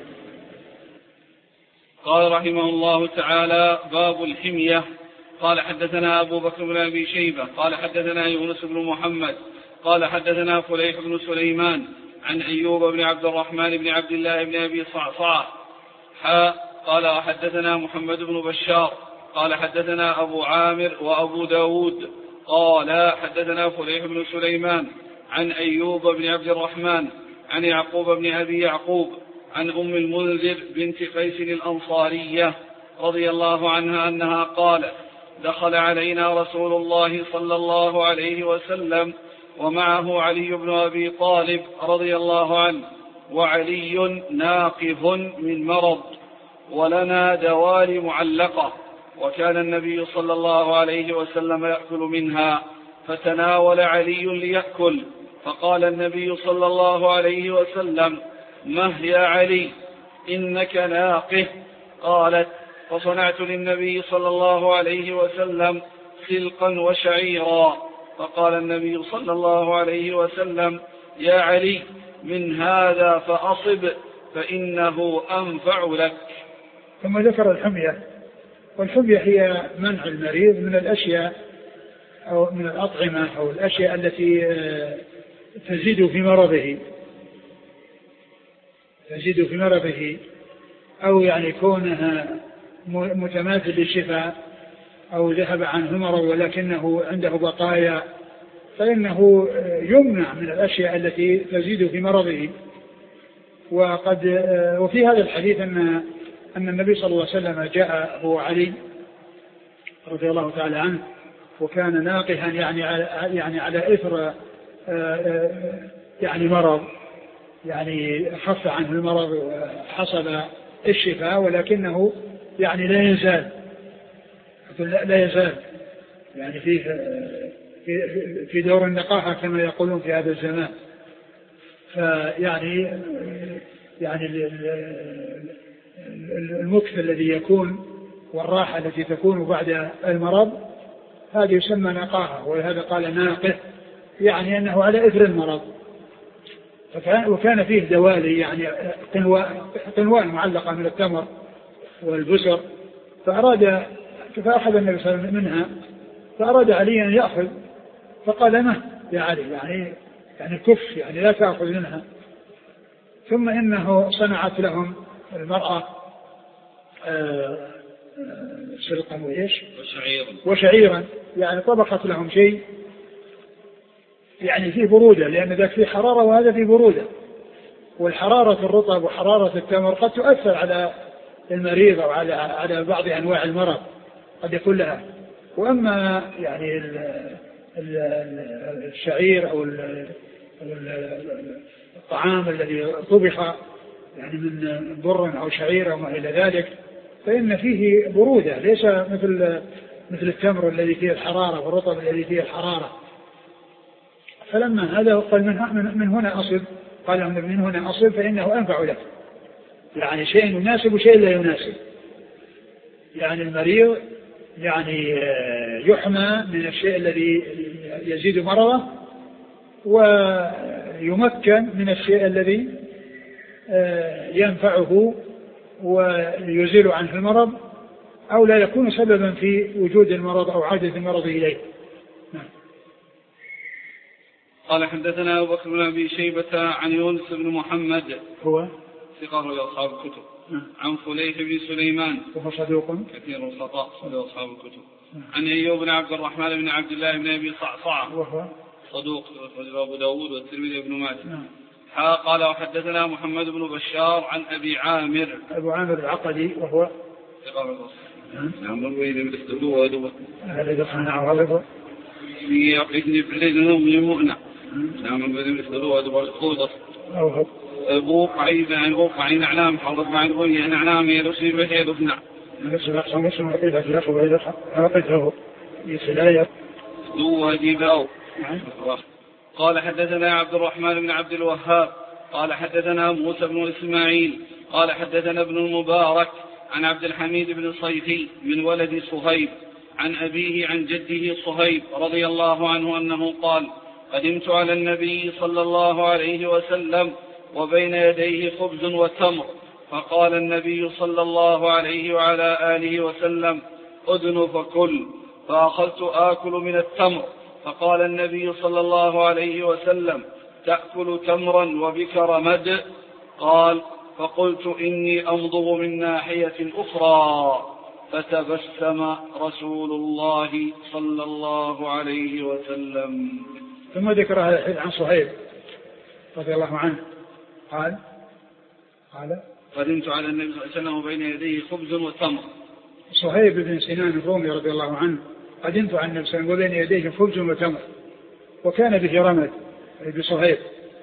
قال رحمه الله تعالى: باب الحمية. قال حدثنا أبو بكر بن أبي شيبة قال حدثنا يونس بن محمد قال حدثنا فليح بن سليمان عن أيوب بن عبد الرحمن بن عبد الله بن أبي صعصعة قال حدثنا محمد بن بشار قال حدثنا أبو عامر وأبو داود قال حدثنا فليح بن سليمان عن أيوب بن عبد الرحمن عن يعقوب بن أبي يعقوب عن أم المنذر بنت قيس الأنصارية رضي الله عنها أنها قالت: دخل علينا رسول الله صلى الله عليه وسلم ومعه علي بن أبي طالب رضي الله عنه، وعلي ناقف من مرض ولنا دوال معلقة، وكان النبي صلى الله عليه وسلم يأكل منها، فتناول علي ليأكل، فقال النبي صلى الله عليه وسلم: مه يا علي إنك ناقه. قالت: فصنعت للنبي صلى الله عليه وسلم سلقا وشعيرا، فقال النبي صلى الله عليه وسلم: يا علي من هذا فأصب فإنه أنفع لك. ثم ذكر الحمية، والحمية هي منع المريض من الأشياء أو من الأطعمة أو الأشياء التي تزيد في مرضه أو يعني كونها متماثل للشفاء أو ذهب عنه مرض ولكنه عنده بقايا، فإنه يمنع من الأشياء التي تزيد في مرضه. وفي هذا الحديث أن النبي صلى الله عليه وسلم جاء هو علي رضي الله تعالى عنه، وكان ناقها يعني على إثر يعني مرض، يعني خف عنه المرض وحصل الشفاء، ولكنه يعني لا يزال يعني في دور النقاهة كما يقولون في هذا الزمان. فيعني المكث الذي يكون والراحة التي تكون بعد المرض هذا يسمى نقاهة، ولهذا قال ناقه، يعني أنه على إثر المرض. وكان فيه دوالي يعني قنوان معلقة من التمر والبسر، فأخذ النبي صلى الله عليه وسلم منها، فأراد علي أن يأخذ، فقال: ما يا علي يعني كف، يعني لا تأخذ منها. ثم إنه صنعت لهم المرأة سلقا وشعيرا، يعني طبخت لهم شيء يعني فيه برودة، لأن ذاك فيه حرارة وهذا فيه برودة، والحرارة الرطب وحرارة التمر قد تؤثر على المريض أو على بعض أنواع المرض قد يكون لها. وأما يعني الشعير أو الطعام الذي طبخ يعني من بر أو شعير أو ما إلى ذلك فإن فيه برودة، ليس مثل التمر الذي فيه الحرارة والرطب الذي فيه الحرارة. فلما هذا قال من هنا أصب، قال من هنا أصب فإنه أنفع لك، يعني شيء يناسب وشيء لا يناسب. يعني المريض يعني يحمى من الشيء الذي يزيد مرضه، ويمكن من الشيء الذي ينفعه ويزيل عنه المرض أو لا يكون سببا في وجود المرض أو عادة المرض إليه. قال حدثنا أبو بكر بن أبي شيبة عن يونس بن محمد هو ثقة لأصحاب الكتب. عن فليح بن سليمان وهو صدوق كثير الخطأ لأصحاب الكتب. عن أيوب بن عبد الرحمن بن عبد الله بن أبي صعصعة وهو صدوق أبو داود والترمذي بن ماجه. قال وحدثنا محمد بن بشار عن أبي عامر أبو عامر العقدي وهو ثقة الأصحاب. نعم الويل من السدوة الذي دخلنا عرضه في يقتني في الليل نوم يمؤنا. نعم الويل من السدوة والخوضة بوقعين أعلام حرض مع الغنية أعلام يرسي به يدفنع قال حدثنا عبد الرحمن بن عبد الوهاب قال حدثنا موسى بن إسماعيل قال حدثنا ابن المبارك عن عبد الحميد بن صيفي من ولد صهيب عن أبيه عن جده صهيب رضي الله عنه أنه قال قدمت على النبي صلى الله عليه وسلم وبين يديه خبز وتمر فقال النبي صلى الله عليه وعلى آله وسلم أدن فكل فأخذت آكل من التمر فقال النبي صلى الله عليه وسلم تأكل تمرا وبك رمد قال فقلت إني أمضغ من ناحية أخرى فتبسم رسول الله صلى الله عليه وسلم. ثم ذكر هذا الحديث عن صهيب رضي الله عنه قال قدمت على النبي صلى الله عليه وسلم وبين يديه خبز وتمر. صهيب بن سنان الرومي رضي الله عنه قدمت على النبي صلى الله عليه وسلم وبين يديه خبز وتمر وكان به رمد بصهيب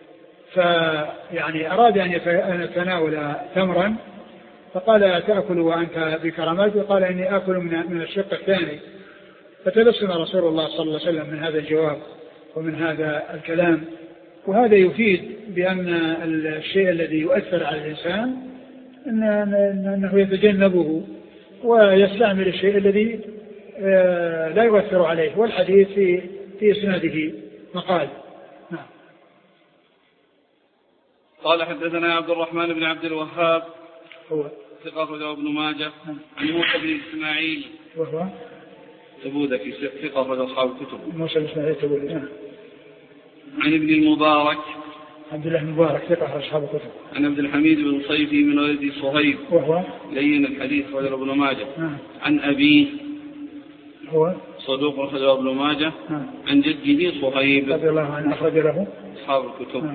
فيعني أراد أن يتناول تمرا فقال تأكل وأنت بك رمد وقال إني آكل من الشق الثاني فتبسم رسول الله صلى الله عليه وسلم من هذا الجواب ومن هذا الكلام. وهذا يفيد بأن الشيء الذي يؤثر على الإنسان أنه يتجنبه ويستعمل الشيء الذي لا يؤثر عليه. والحديث في إسناده مقال. نعم. قال حدثنا عبد الرحمن بن عبد الوهاب هو ثقة ابن ماجه عن موسى بن إسماعيل وهو تبوذكي ثقة أصحاب الكتب. موسى بن إسماعيل تبوذكي. عن ابن المبارك عبد الله المبارك ثقة أصحاب الكتب. عن عبد الحميد بن صيفي من ولد صهيب وهو لين الحديث رجل ابن ماجه. عن أبيه هو صدوق رجل ابن ماجه. عن جده صهيب رضي الله عنه أخرج له أصحاب الكتب.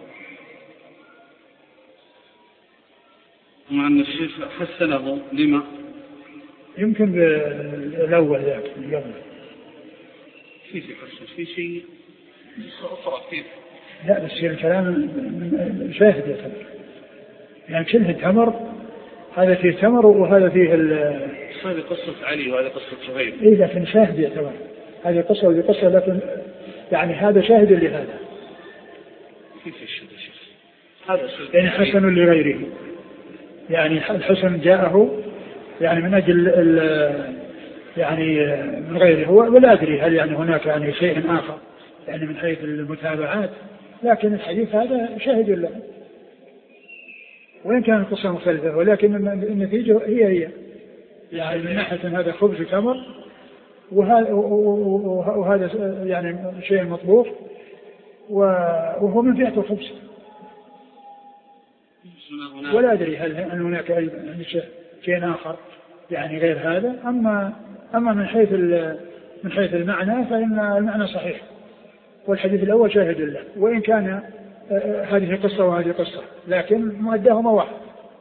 مع أن الشيخ حسنه لما يمكن بالأول ذاك قبل في حسن في شيء أخرى كيف لا بس الكلام شاهد يعتبر يعني كله تمر هذا فيه تمر وهذا فيه هذه قصة علي وهذا قصة صهيب. إيه لكن شاهد يعتبر هذه قصة وهذه قصة لكن يعني هذا شاهد لهذا. كيف الشيخ هذا يعني حسن لغيره يعني الحسن جاءه يعني من أجل يعني من غيره هو ولا أدري هل يعني هناك يعني شيء آخر يعني من حيث المتابعات لكن الحديث هذا شاهد له وإن كان القصة مختلفة ولكن النتيجة هي يعني من ناحية هذا خبز تمر وهذا يعني شيء مطبوخ وهو من فئة الخبز ولا أدري هل هناك شيء آخر يعني غير هذا. أما من حيث المعنى فإن المعنى صحيح والحديث الأول شاهد له وإن كان هذه قصة وهذه قصة لكن مؤداهما واحد.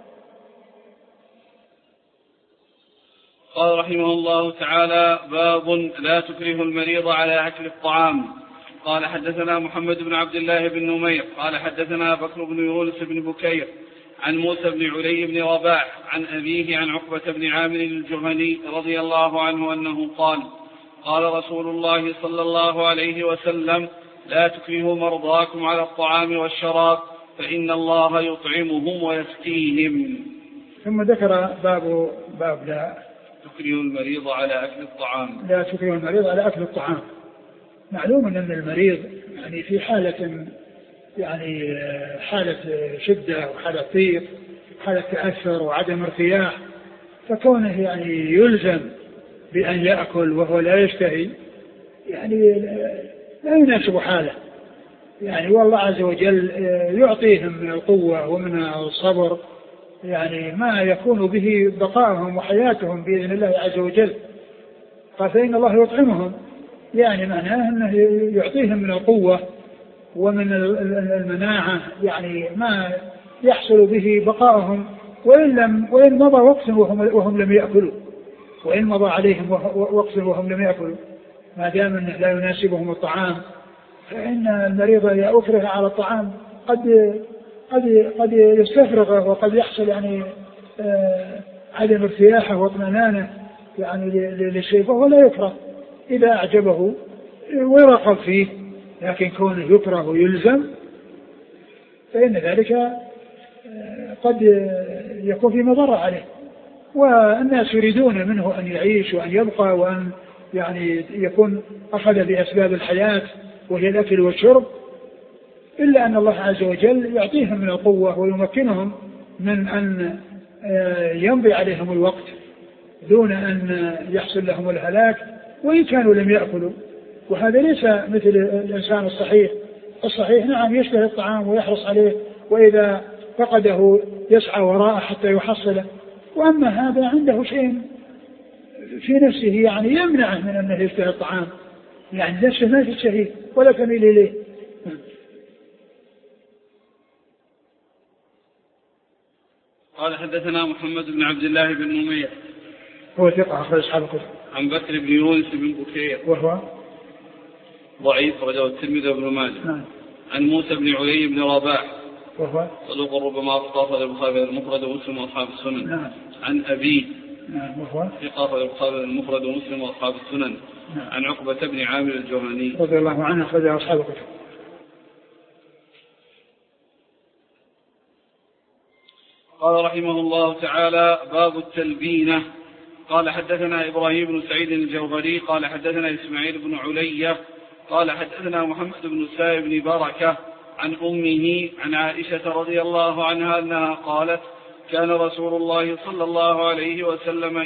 قال رحمه الله تعالى باب لا تكره المريض على أكل الطعام. قال حدثنا محمد بن عبد الله بن نمير قال حدثنا بكر بن يونس بن بكير عن موسى بن علي بن رباح عن أبيه عن عقبة بن عامر الجهني رضي الله عنه أنه قال قال رسول الله صلى الله عليه وسلم لا تكرهوا مرضاكم على الطعام والشراب فإن الله يطعمهم ويسقيهم. ثم ذكر باب لا تكره المريض على أكل الطعام. لا تكره المريض على أكل الطعام. معلوم أن المريض يعني في حالة يعني حالة شدة وحالة ضيق حالة تأثر وعدم ارتياح فكونه يعني يلزم بأن يأكل وهو لا يشتهي يعني لا يناسب حاله يعني والله عز وجل يعطيهم من القوة ومن الصبر يعني ما يكون به بقائهم وحياتهم بإذن الله عز وجل. قال فإن الله يطعمهم، يعني معناه أنه يعطيهم من القوة ومن المناعة يعني ما يحصل به بقائهم، وإن مضى وقت وهم لم يأكلوا، وإن مضى عليهم وقت وهم لم يأكلوا، ما دام أنه لا يناسبهم الطعام، فإن المريض إذا أكره على الطعام قد يستفرغه، وقد يحصل يعني عدم ارتياحه واطمئنانه يعني للشيء، فهو لا يكره إذا أعجبه ويرغب فيه، لكن كونه يكره ويلزم فإن ذلك قد يكون في مضرة عليه. والناس يريدون منه أن يعيش وأن يبقى وأن يعني يكون أخذ بأسباب الحياة وهي الأكل والشرب، إلا أن الله عز وجل يعطيهم من القوة ويمكنهم من أن يمضي عليهم الوقت دون أن يحصل لهم الهلاك وإن كانوا لم يأكلوا. وهذا ليس مثل الإنسان الصحيح نعم يشتهي الطعام ويحرص عليه، وإذا فقده يسعى وراءه حتى يحصله، وأما هذا عنده شيء في نفسه يعني يمنعه من أنه يشتهي الطعام، يعني نفسه ما تشتهيه ولا تميل إليه. قال حدثنا محمد بن عبد الله بن نمير هو ثقة أخرج أصحاب الكتب. عن بكر بن يونس بن بكير وهو ضعيف رجل الترمذي وابن ماجه. نعم. عن موسى بن علي بن رباح وهو صدوق ربما أخطأ البخاري المفرد ومسلم وأصحاب السنن. نعم. عن أبي نعم. وهو ثقة البخاري المفرد ومسلم وأصحاب السنن. نعم. عن عقبة بن عامر الجهني رضي الله عنه أخرج أصحاب الكتب. قال رحمه الله تعالى: باب التلبينة. قال حدثنا إبراهيم بن سعيد الجوهري قال حدثنا إسماعيل بن علية قال حدثنا محمد بن سائب بن بركة عن أمه عن عائشة رضي الله عنها أنها قالت: كان رسول الله صلى الله عليه وسلم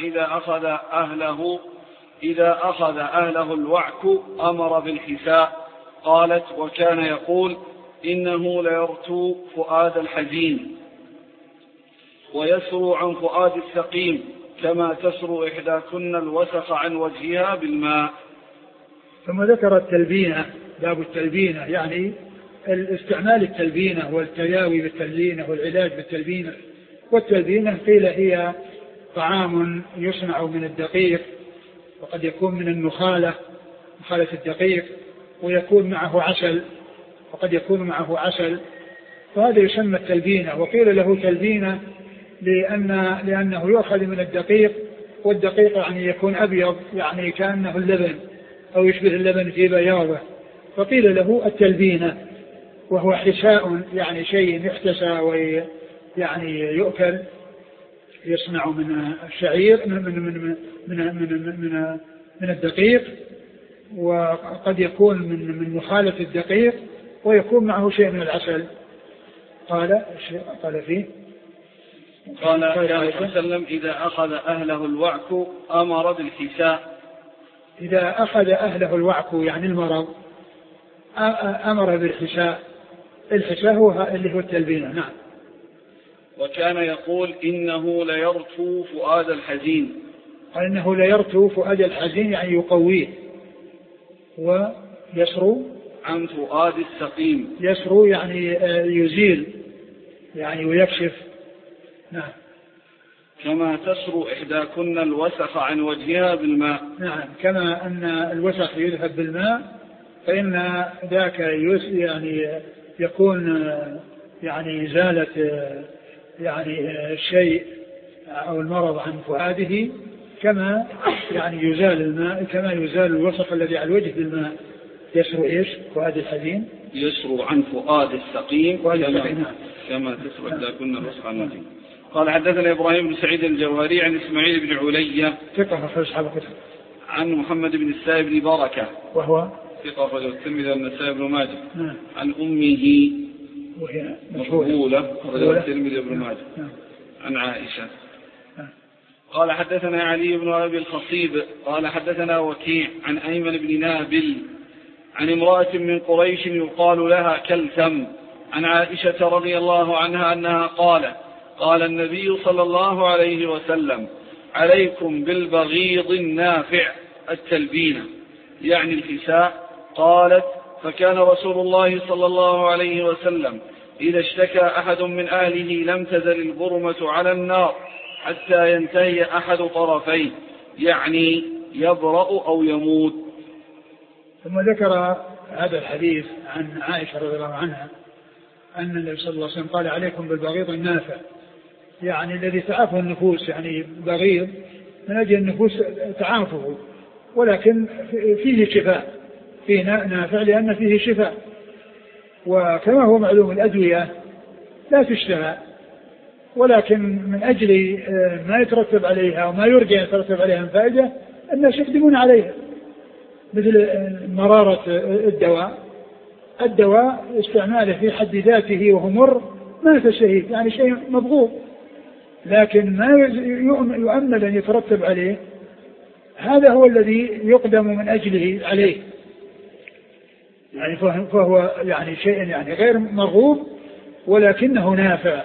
إذا أخذ أهله الوعك أمر بالحساء. قالت: وكان يقول: إنه ليرتو فؤاد الحزين ويسرو عن فؤاد السقيم كما تسرو إحداكن الوسخ عن وجهها بالماء. ثم ذكر التلبينة، باب التلبينة يعني الاستعمال التلبينة والتداوي بالتلبينة والعلاج بالتلبينة. والتلبينة قيل هي طعام يصنع من الدقيق، وقد يكون من النخالة، نخالة الدقيق، ويكون معه عسل، وقد يكون معه عسل، فهذا يسمى التلبينة. وقيل له تلبينة لأنه يؤخذ من الدقيق، والدقيق يعني يكون أبيض يعني كأنه اللبن أو يشبه اللبن في بياضه، فقيل له التلبينة. وهو حساء يعني شيء يحتسى ويعني يؤكل، يصنع من الشعير من الدقيق، وقد يكون من نخالة الدقيق، ويكون معه شيء من العسل. قال فيه قال صلى الله عليه وسلم: إذا أخذ أهله الوعك أمر بالحساء. إذا أخذ أهله الوعك يعني المرض أمر بالحساء. الحساء هو اللي هو التلبينة. نعم. وكان يقول: إنه ليرتو فؤاد الحزين. قال: إنه ليرتو فؤاد الحزين يعني يقويه. ويسرو عن فؤاد السقيم. يسرو يعني يزيل يعني ويكشف. نعم. كما تسرو إحداكن الوسخ عن وجهها بالماء. نعم. كما أن الوسخ يذهب بالماء، فإن ذاك يعني يكون يعني إزالة يعني الشيء أو المرض عن فؤاده، كما يعني يزال الماء، كما يزال الوسخ الذي على الوجه بالماء. يسرو إيش؟ فؤاد الحزين. يسرو عن فؤاد السقيم كما تسرو إحداكن الوسخ عن وجهها. قال حدثنا إبراهيم بن سعيد الجوهري عن إسماعيل بن علية ثقة أخرج أصحاب الكتب. عن محمد بن السائب بن بركة وهو ثقة أخرج الترمذي والنسائي بن ماجه. عن أمه وهي مقبولة أخرج الترمذي وابن ماجه. عن عائشة. قال حدثنا علي بن أبي الخصيب قال حدثنا وكيع عن أيمن بن نابل عن امرأة من قريش يقال لها كلثم عن عائشة رضي الله عنها أنها قالت قال النبي صلى الله عليه وسلم عليكم بالبغيض النافع التلبينة يعني الكساء. قالت فكان رسول الله صلى الله عليه وسلم إذا اشتكى أحد من أهله لم تزل البرمة على النار حتى ينتهي أحد طرفيه يعني يبرأ أو يموت. ثم ذكر هذا الحديث عن عائشة رضي الله عنها أن النبي صلى الله عليه وسلم قال عليكم بالبغيض النافع يعني الذي تعافه النفوس، يعني بغيض من أجل النفوس تعافه ولكن فيه شفاء، فيه نافع لأن فيه شفاء. وكما هو معلوم الأدوية لا تشتهى ولكن من أجل ما يترتب عليها وما يرجى يترتب عليها من فائدة الناس يقدمون عليها، مثل مرارة الدواء استعماله في حد ذاته وهو مر ما تشتهي يعني شيء مبغوض، لكن ما يؤمل أن يترتب عليه هذا هو الذي يقدم من أجله عليه، يعني فهو يعني شيء يعني غير مرغوب ولكنه نافع،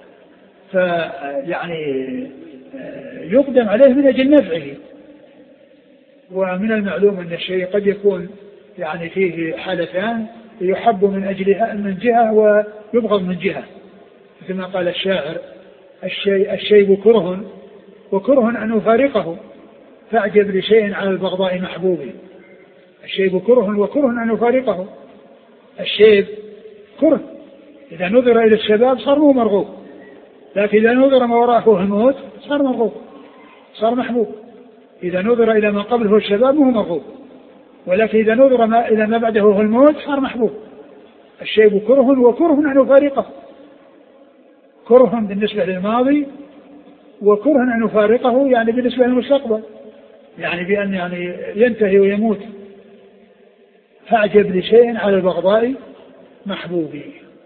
فيعني يقدم عليه من أجل نفعه. ومن المعلوم أن الشيء قد يكون يعني فيه حالتان يحب من أجلها من جهة ويبغض من جهة، كما قال الشاعر الشيب كره وكره أن يفارقه فأعجب لشيء على البغضاء محبوبي. الشيب كره وكره أن يفارقه، الشيب كره إذا نظر إلى الشباب صار مو مرغوب، لكن إذا نظر ما وراءه الموت صار مرغوب صار محبوب. إذا نظر إلى ما قبله الشباب مو مرغوب، ولكن إذا نظر إلى ما بعده هو الموت صار محبوب. الشيب كره وكره أن يفارقه، كره بالنسبة للماضي وكره أن يفارقه يعني بالنسبة للمستقبل، يعني بأن يعني ينتهي ويموت. فأعجب لشيء على البغضاء محبوبي.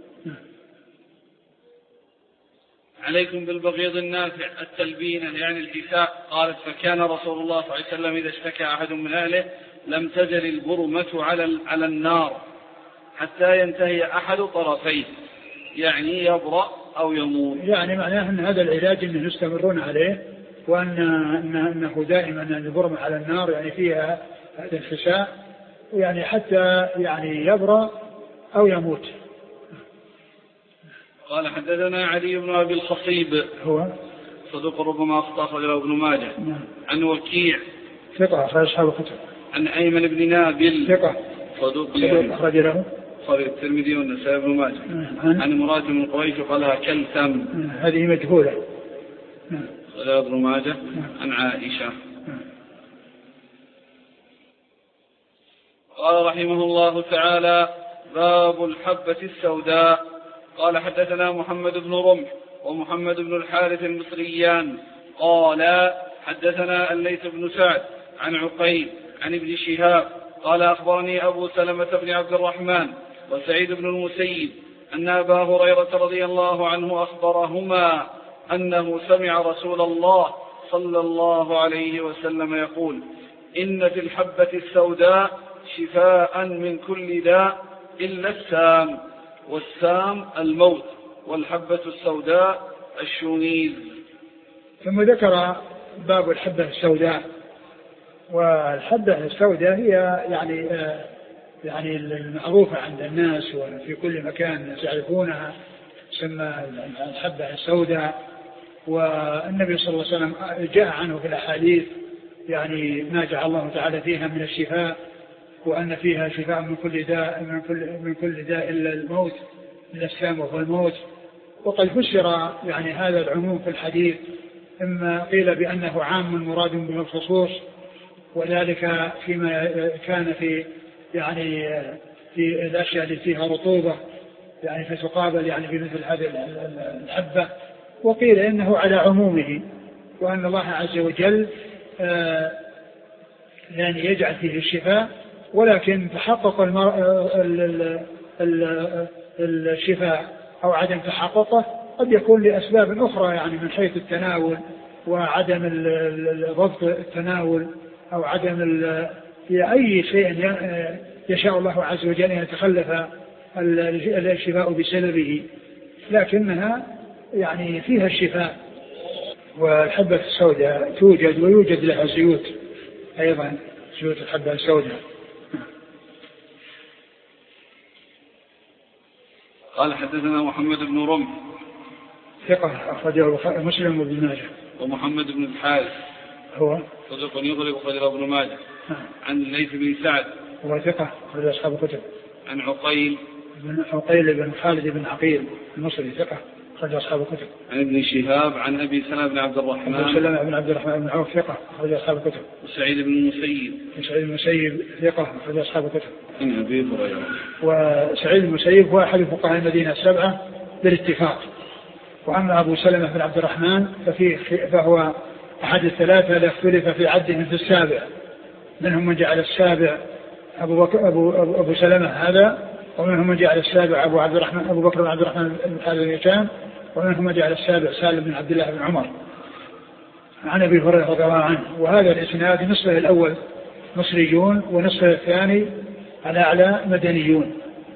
عليكم بالبغيض النافع التلبينة يعني الكساء. قالت فكان رسول الله صلى الله عليه وسلم إذا اشتكى أحد من أهله لم تزل البرمة على النار حتى ينتهي أحد طرفيه يعني يبرأ أو يموت. يعني معناه أن هذا العلاج أنه يستمرون عليه، وأنه دائما البرمة على النار يعني فيها هذا الكساء يعني حتى يعني يبرأ أو يموت. قال حدثنا علي بن أبي الخصيب هو صدوق ربما أخطأ أخرجه ابن ماجه. عن وكيع ثقة أخرج أصحاب الكتب. عن أيمن بن نابل ثقة صدوق أخرج له الترمذي والنسائي بن ماجه. عن امرأة من قريش قالها كلثم هذه مجهولة أخرجه ابن ماجه. عن عائشة. قال رحمه الله تعالى باب الحبة السوداء. قال حدثنا محمد بن رمح ومحمد بن الحارث المصريان قال حدثنا الليث بن سعد عن عقيل عن ابن شهاب قال أخبرني أبو سلمة بن عبد الرحمن وسعيد بن المسيب أن أبا هريرة رضي الله عنه أخبرهما أنه سمع رسول الله صلى الله عليه وسلم يقول إن في الحبة السوداء شفاء من كل داء إلا السام، والسام الموت، والحبة السوداء الشونيز. ثم ذكر باب الحبة السوداء. والحبة السوداء هي يعني المعروفة عند الناس وفي كل مكان يعرفونها، تسمى الحبة السوداء. والنبي صلى الله عليه وسلم جاء عنه في الأحاديث يعني ما جعل الله تعالى فيها من الشفاء، وأن فيها شفاء من كل داء إلا الموت، من السام وهو الموت. وقد فسر يعني هذا العموم في الحديث، إما قيل بأنه عام مراد به الخصوص، وذلك فيما كان في يعني في الأشياء التي فيها رطوبة يعني فتقابل يعني بمثل هذه الحبة. وقيل إنه على عمومه، وأن الله عز وجل يعني يجعل فيه الشفاء، ولكن تحقق الشفاء أو عدم تحققه قد يكون لأسباب أخرى، يعني من حيث التناول وعدم ضبط التناول، أو عدم في أي شيء يشاء الله عز وجل أن يتخلف الشفاء بسببه، لكنها يعني فيها الشفاء. والحبة السوداء توجد ويوجد لها زيوت أيضا، زيوت الحبة السوداء. قال حدثنا محمد بن رمح ثقة أخرجه مسلم وابن ماجه. ومحمد بن الحارث هو صدوق يغلب أخرجه ابن ماجه. عن الليث بن سعد هو ثقة أخرج أصحاب الكتب. عن عقيل بن خالد بن عقيل المصري ثقة أخرج أصحاب الكتب. عن ابن شهاب عن أبي سلمة بن عبد الرحمن بن عبد الرحمن بن عوف ثقة أخرج أصحاب الكتب. وسعيد بن المسيب ثقة أخرج أصحاب الكتب. عن أبي هريرة. وسعيد بن المسيب هو أحد فقهاء المدينة السبعة بالاتفاق. وأما أبو سلمة بن عبد الرحمن فهو أحد الثلاثة الذين اختلف في عدهم في السابع، منهم من جعل السابع أبو سلمة هذا، ومنهم من جعل السابع أبو بكر بن عبد الرحمن بن حارث بن هشام، ومنهم من جعل السابع سالم بن عبد الله بن عمر عن أبي هريرة رضي الله عنه. وهذا الإسناد نصفه الأول مصريون ونصفه الثاني الأعلى مدنيون.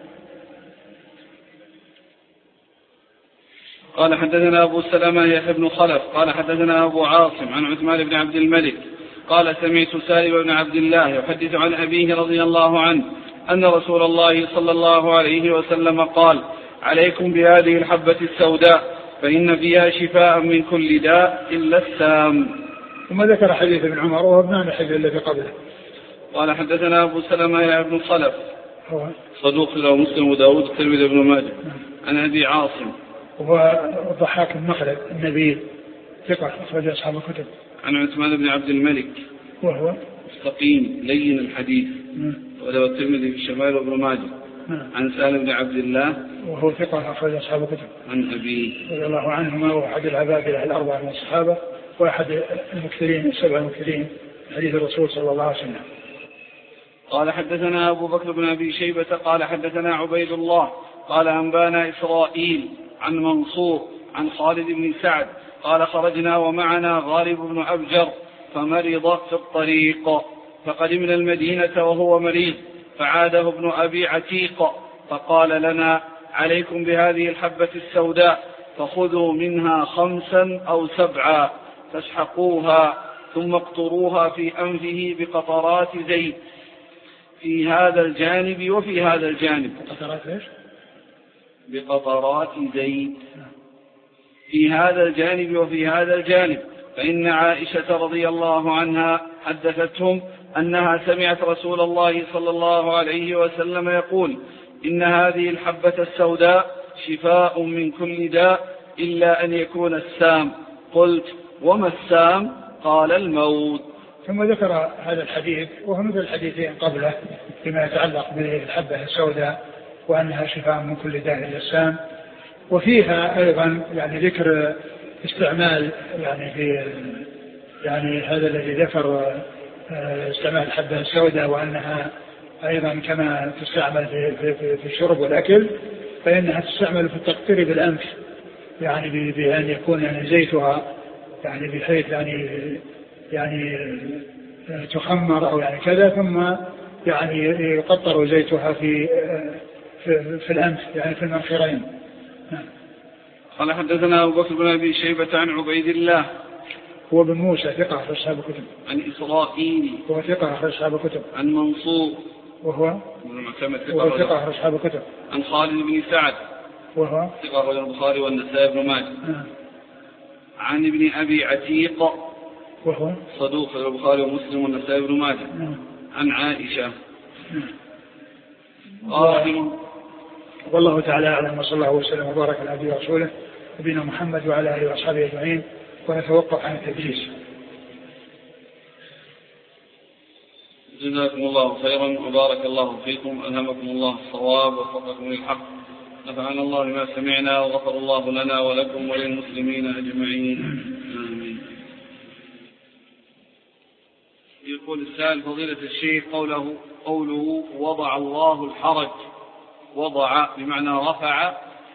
قال حدثنا أبو سلمة يحيى بن خلف قال حدثنا أبو عاصم عن عثمان بن عبد الملك قال سمعت سالم بن عبد الله يحدث عن أبيه رضي الله عنه أن رسول الله صلى الله عليه وسلم قال: عليكم بهذه الحبة السوداء فإن فيها شفاء من كل داء إلا السام. ثم ذكر حديث ابن عمر وهو ابن الحديث الذي قبله. قال حدثنا أبو سلمة يا ابن خلف صدوق له مسلم وداود والترمذي بن ماجه. عن أبي عاصم وهو الضحاك المخلد النبيل ثقة أخرج أصحاب الكتب. عن عثمان بن عبد الملك وهو مستقيم لين الحديث وله الترمذي في الشمال وابن ماجه. عن سالم بن عبد الله وهو ثقة أخرج أصحاب الكتب. عن أبي رضي الله عنهما وأحد العبادلة الأربعة من الصحابة وأحد المكثرين السبع المكثرين حديث الرسول صلى الله عليه وسلم. قال حدثنا أبو بكر بن أبي شيبة قال حدثنا عبيد الله قال أنبانا إسرائيل عن منصور عن خالد بن سعد قال خرجنا ومعنا غالب بن أبجر فمرض في الطريق فقدمنا المدينة وهو مريض فعاده ابن أبي عتيق فقال لنا: عليكم بهذه الحبة السوداء فخذوا منها 5 أو 7 فاسحقوها ثم اقطروها في أنفه بقطرات زيت في هذا الجانب وفي هذا الجانب. بقطرات زيت في هذا الجانب وفي هذا الجانب. فإن عائشة رضي الله عنها حدثتهم أنها سمعت رسول الله صلى الله عليه وسلم يقول: إن هذه الحبة السوداء شفاء من كل داء إلا أن يكون السام. قلت: وما السام؟ قال: الموت. ثم ذكر هذا الحديث وهو مثل الحديثين قبله فيما يتعلق بالحبة السوداء وأنها شفاء من كل داء إلا السام. وفيها أيضا يعني ذكر استعمال يعني في يعني هذا الذي ذكر استعمال الحبة السوداء وأنها أيضا كما تستعمل في الشرب والأكل فإنها تستعمل في التقطير بالأنف يعني بأن يكون يعني زيتها يعني بحيث يعني تخمر أو يعني كذا ثم يعني يقطر زيتها في الأنف يعني في المنخرين. قال حدثنا أبو بكر بن أبي شيبة عن عبيد الله هو بن موسى ثقة أخرج أصحاب الكتب. عن إسرائيل هو ثقة أخرج أصحاب الكتب. عن منصور وهو ثقة أخرج أصحاب الكتب. عن خالد بن سعد وهو ثقة أخرج البخاري والنسائي بن ماجه. عن ابن أبي عتيق وهو صدوق البخاري ومسلم والنسائي بن ماجه. عن عائشة والله تعالى أعلم وصلى الله وسلم وبارك على عبده ورسوله نبينا محمد وعلى آله وأصحابه أجمعين. ونتوقف عن التدليس. جزاكم الله خيرا وبارك الله فيكم. ألهمكم الله الصواب ووفقكم للحق. نفعنا الله بما سمعنا وغفر الله لنا ولكم وللمسلمين أجمعين. آمين. يقول السائل: فضيلة الشيخ قوله وضع الله الحرج، وضع بمعنى رفع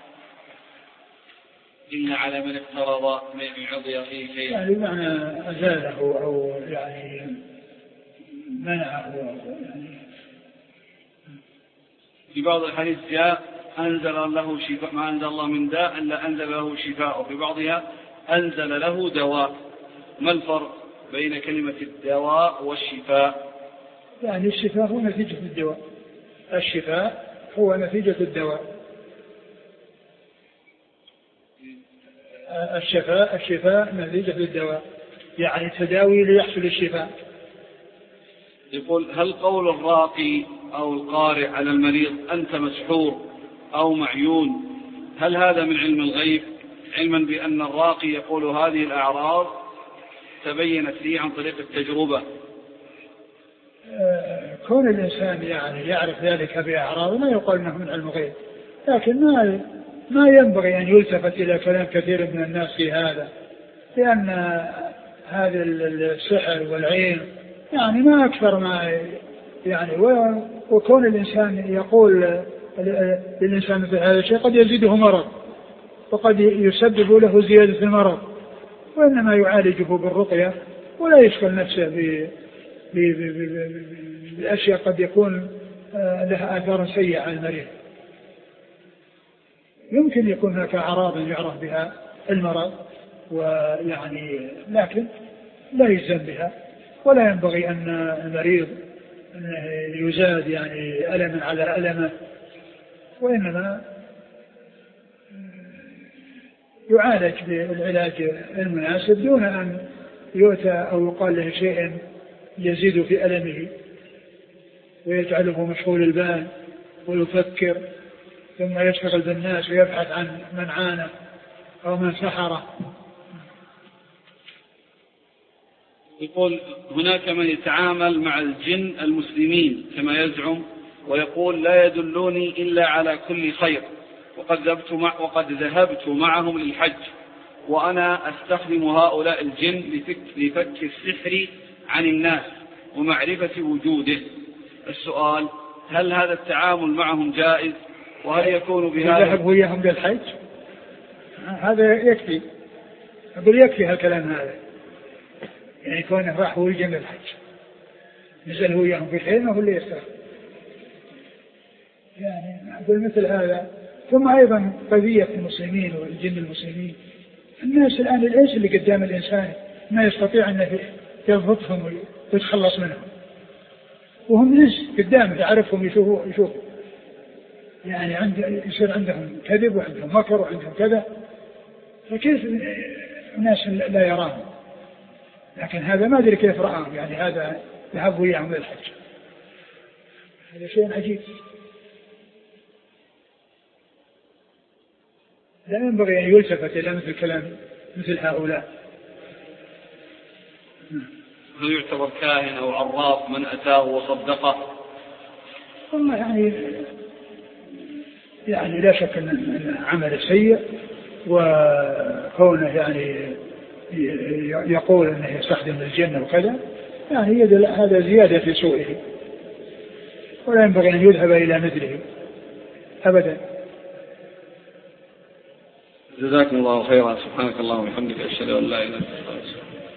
إلا على من افترض من يعطي أخيه شيئا، يعني بمعنى أزاله أو يعني منعه يعني في بعض الحديث جاء أنزل له شفاء، ما أنزل الله من داء إلا أنزل له شفاء، وفي بعضها أنزل له دواء. ما الفرق بين كلمة الدواء والشفاء؟ يعني الشفاء هو نتيجة الدواء، الشفاء هو نتيجة الدواء. الشفاء نتيجة الدواء، يعني التداوي ليحصل الشفاء. يقول هل قول الراقي أو القارئ على المريض أنت مسحور أو معيون، هل هذا من علم الغيب، علما بأن الراقي يقول هذه الأعراض تبينت لي عن طريق التجربة؟ كون الإنسان يعني يعرف ذلك بأعراض ما يقال أنه من علم الغيب، لكن ما ينبغي أن يلتفت إلى كلام كثير من الناس في هذا، لأن هذا السحر والعين يعني ما أكثر ما يعني، وكون الإنسان يقول للإنسان مثل هذا الشيء قد يزيده مرض وقد يسبب له زيادة المرض، وإنما يعالجه بالرقية ولا يشغل نفسه بأشياء قد يكون لها آثار سيئة على المريض. يمكن يكون هناك أعراض يعرف بها المرض ويعني، لكن لا يلزم بها، ولا ينبغي أن المريض يزاد يعني ألما على ألمه، وإنما يعالج بالعلاج المناسب دون أن يؤتى أو يقال له شيء يزيد في ألمه ويجعله مشغول البال ويفكر ثم يشتغل بالناس ويبحث عن من عانى أو من سحره. يقول هناك من يتعامل مع الجن المسلمين كما يزعم ويقول لا يدلوني إلا على كل خير، وقد ذهبت معهم للحج وأنا أستخدم هؤلاء الجن لفك السحر عن الناس ومعرفة وجوده. السؤال هل هذا التعامل معهم جائز؟ وهل يكون بهذا ذهب وياهم للحج؟ هذا يكفي، أقول يكفي هالكلام هذا، يعني كونه راح ويجي للحج نزل وياهم في خيمة هو اللي يستخدم، يعني أقول مثل هذا. ثم أيضا قضية المسلمين والجن المسلمين، الناس الآن الإنس اللي قدام الإنسان ما يستطيع أن يضبطهم ويتخلص منهم، وهم ناس قدامه يعرفهم يشوفوا يعني يصير عندهم كذب وعندهم مكر وعندهم كذا، فكيف الناس لا يراهم؟ لكن هذا ما أدري كيف رآهم، يعني هذا ذهب وياهم للحج، هذا شيء عجيب. لا ينبغي أن يلتفت إلى مثل كلام مثل هؤلاء. هل يعتبر كاهن أو عراف من أتاه وصدقه؟ والله يعني لا شك أن عمل سيء، وكونه يعني يقول أنه يستخدم الجن وكذا، يعني هذا زيادة في سوءه، ولا ينبغي أن يذهب إلى مثله أبدا. جزاكم الله خيرا. سبحانك اللهم وبحمدك أشهد أن لا إله إلا أنت.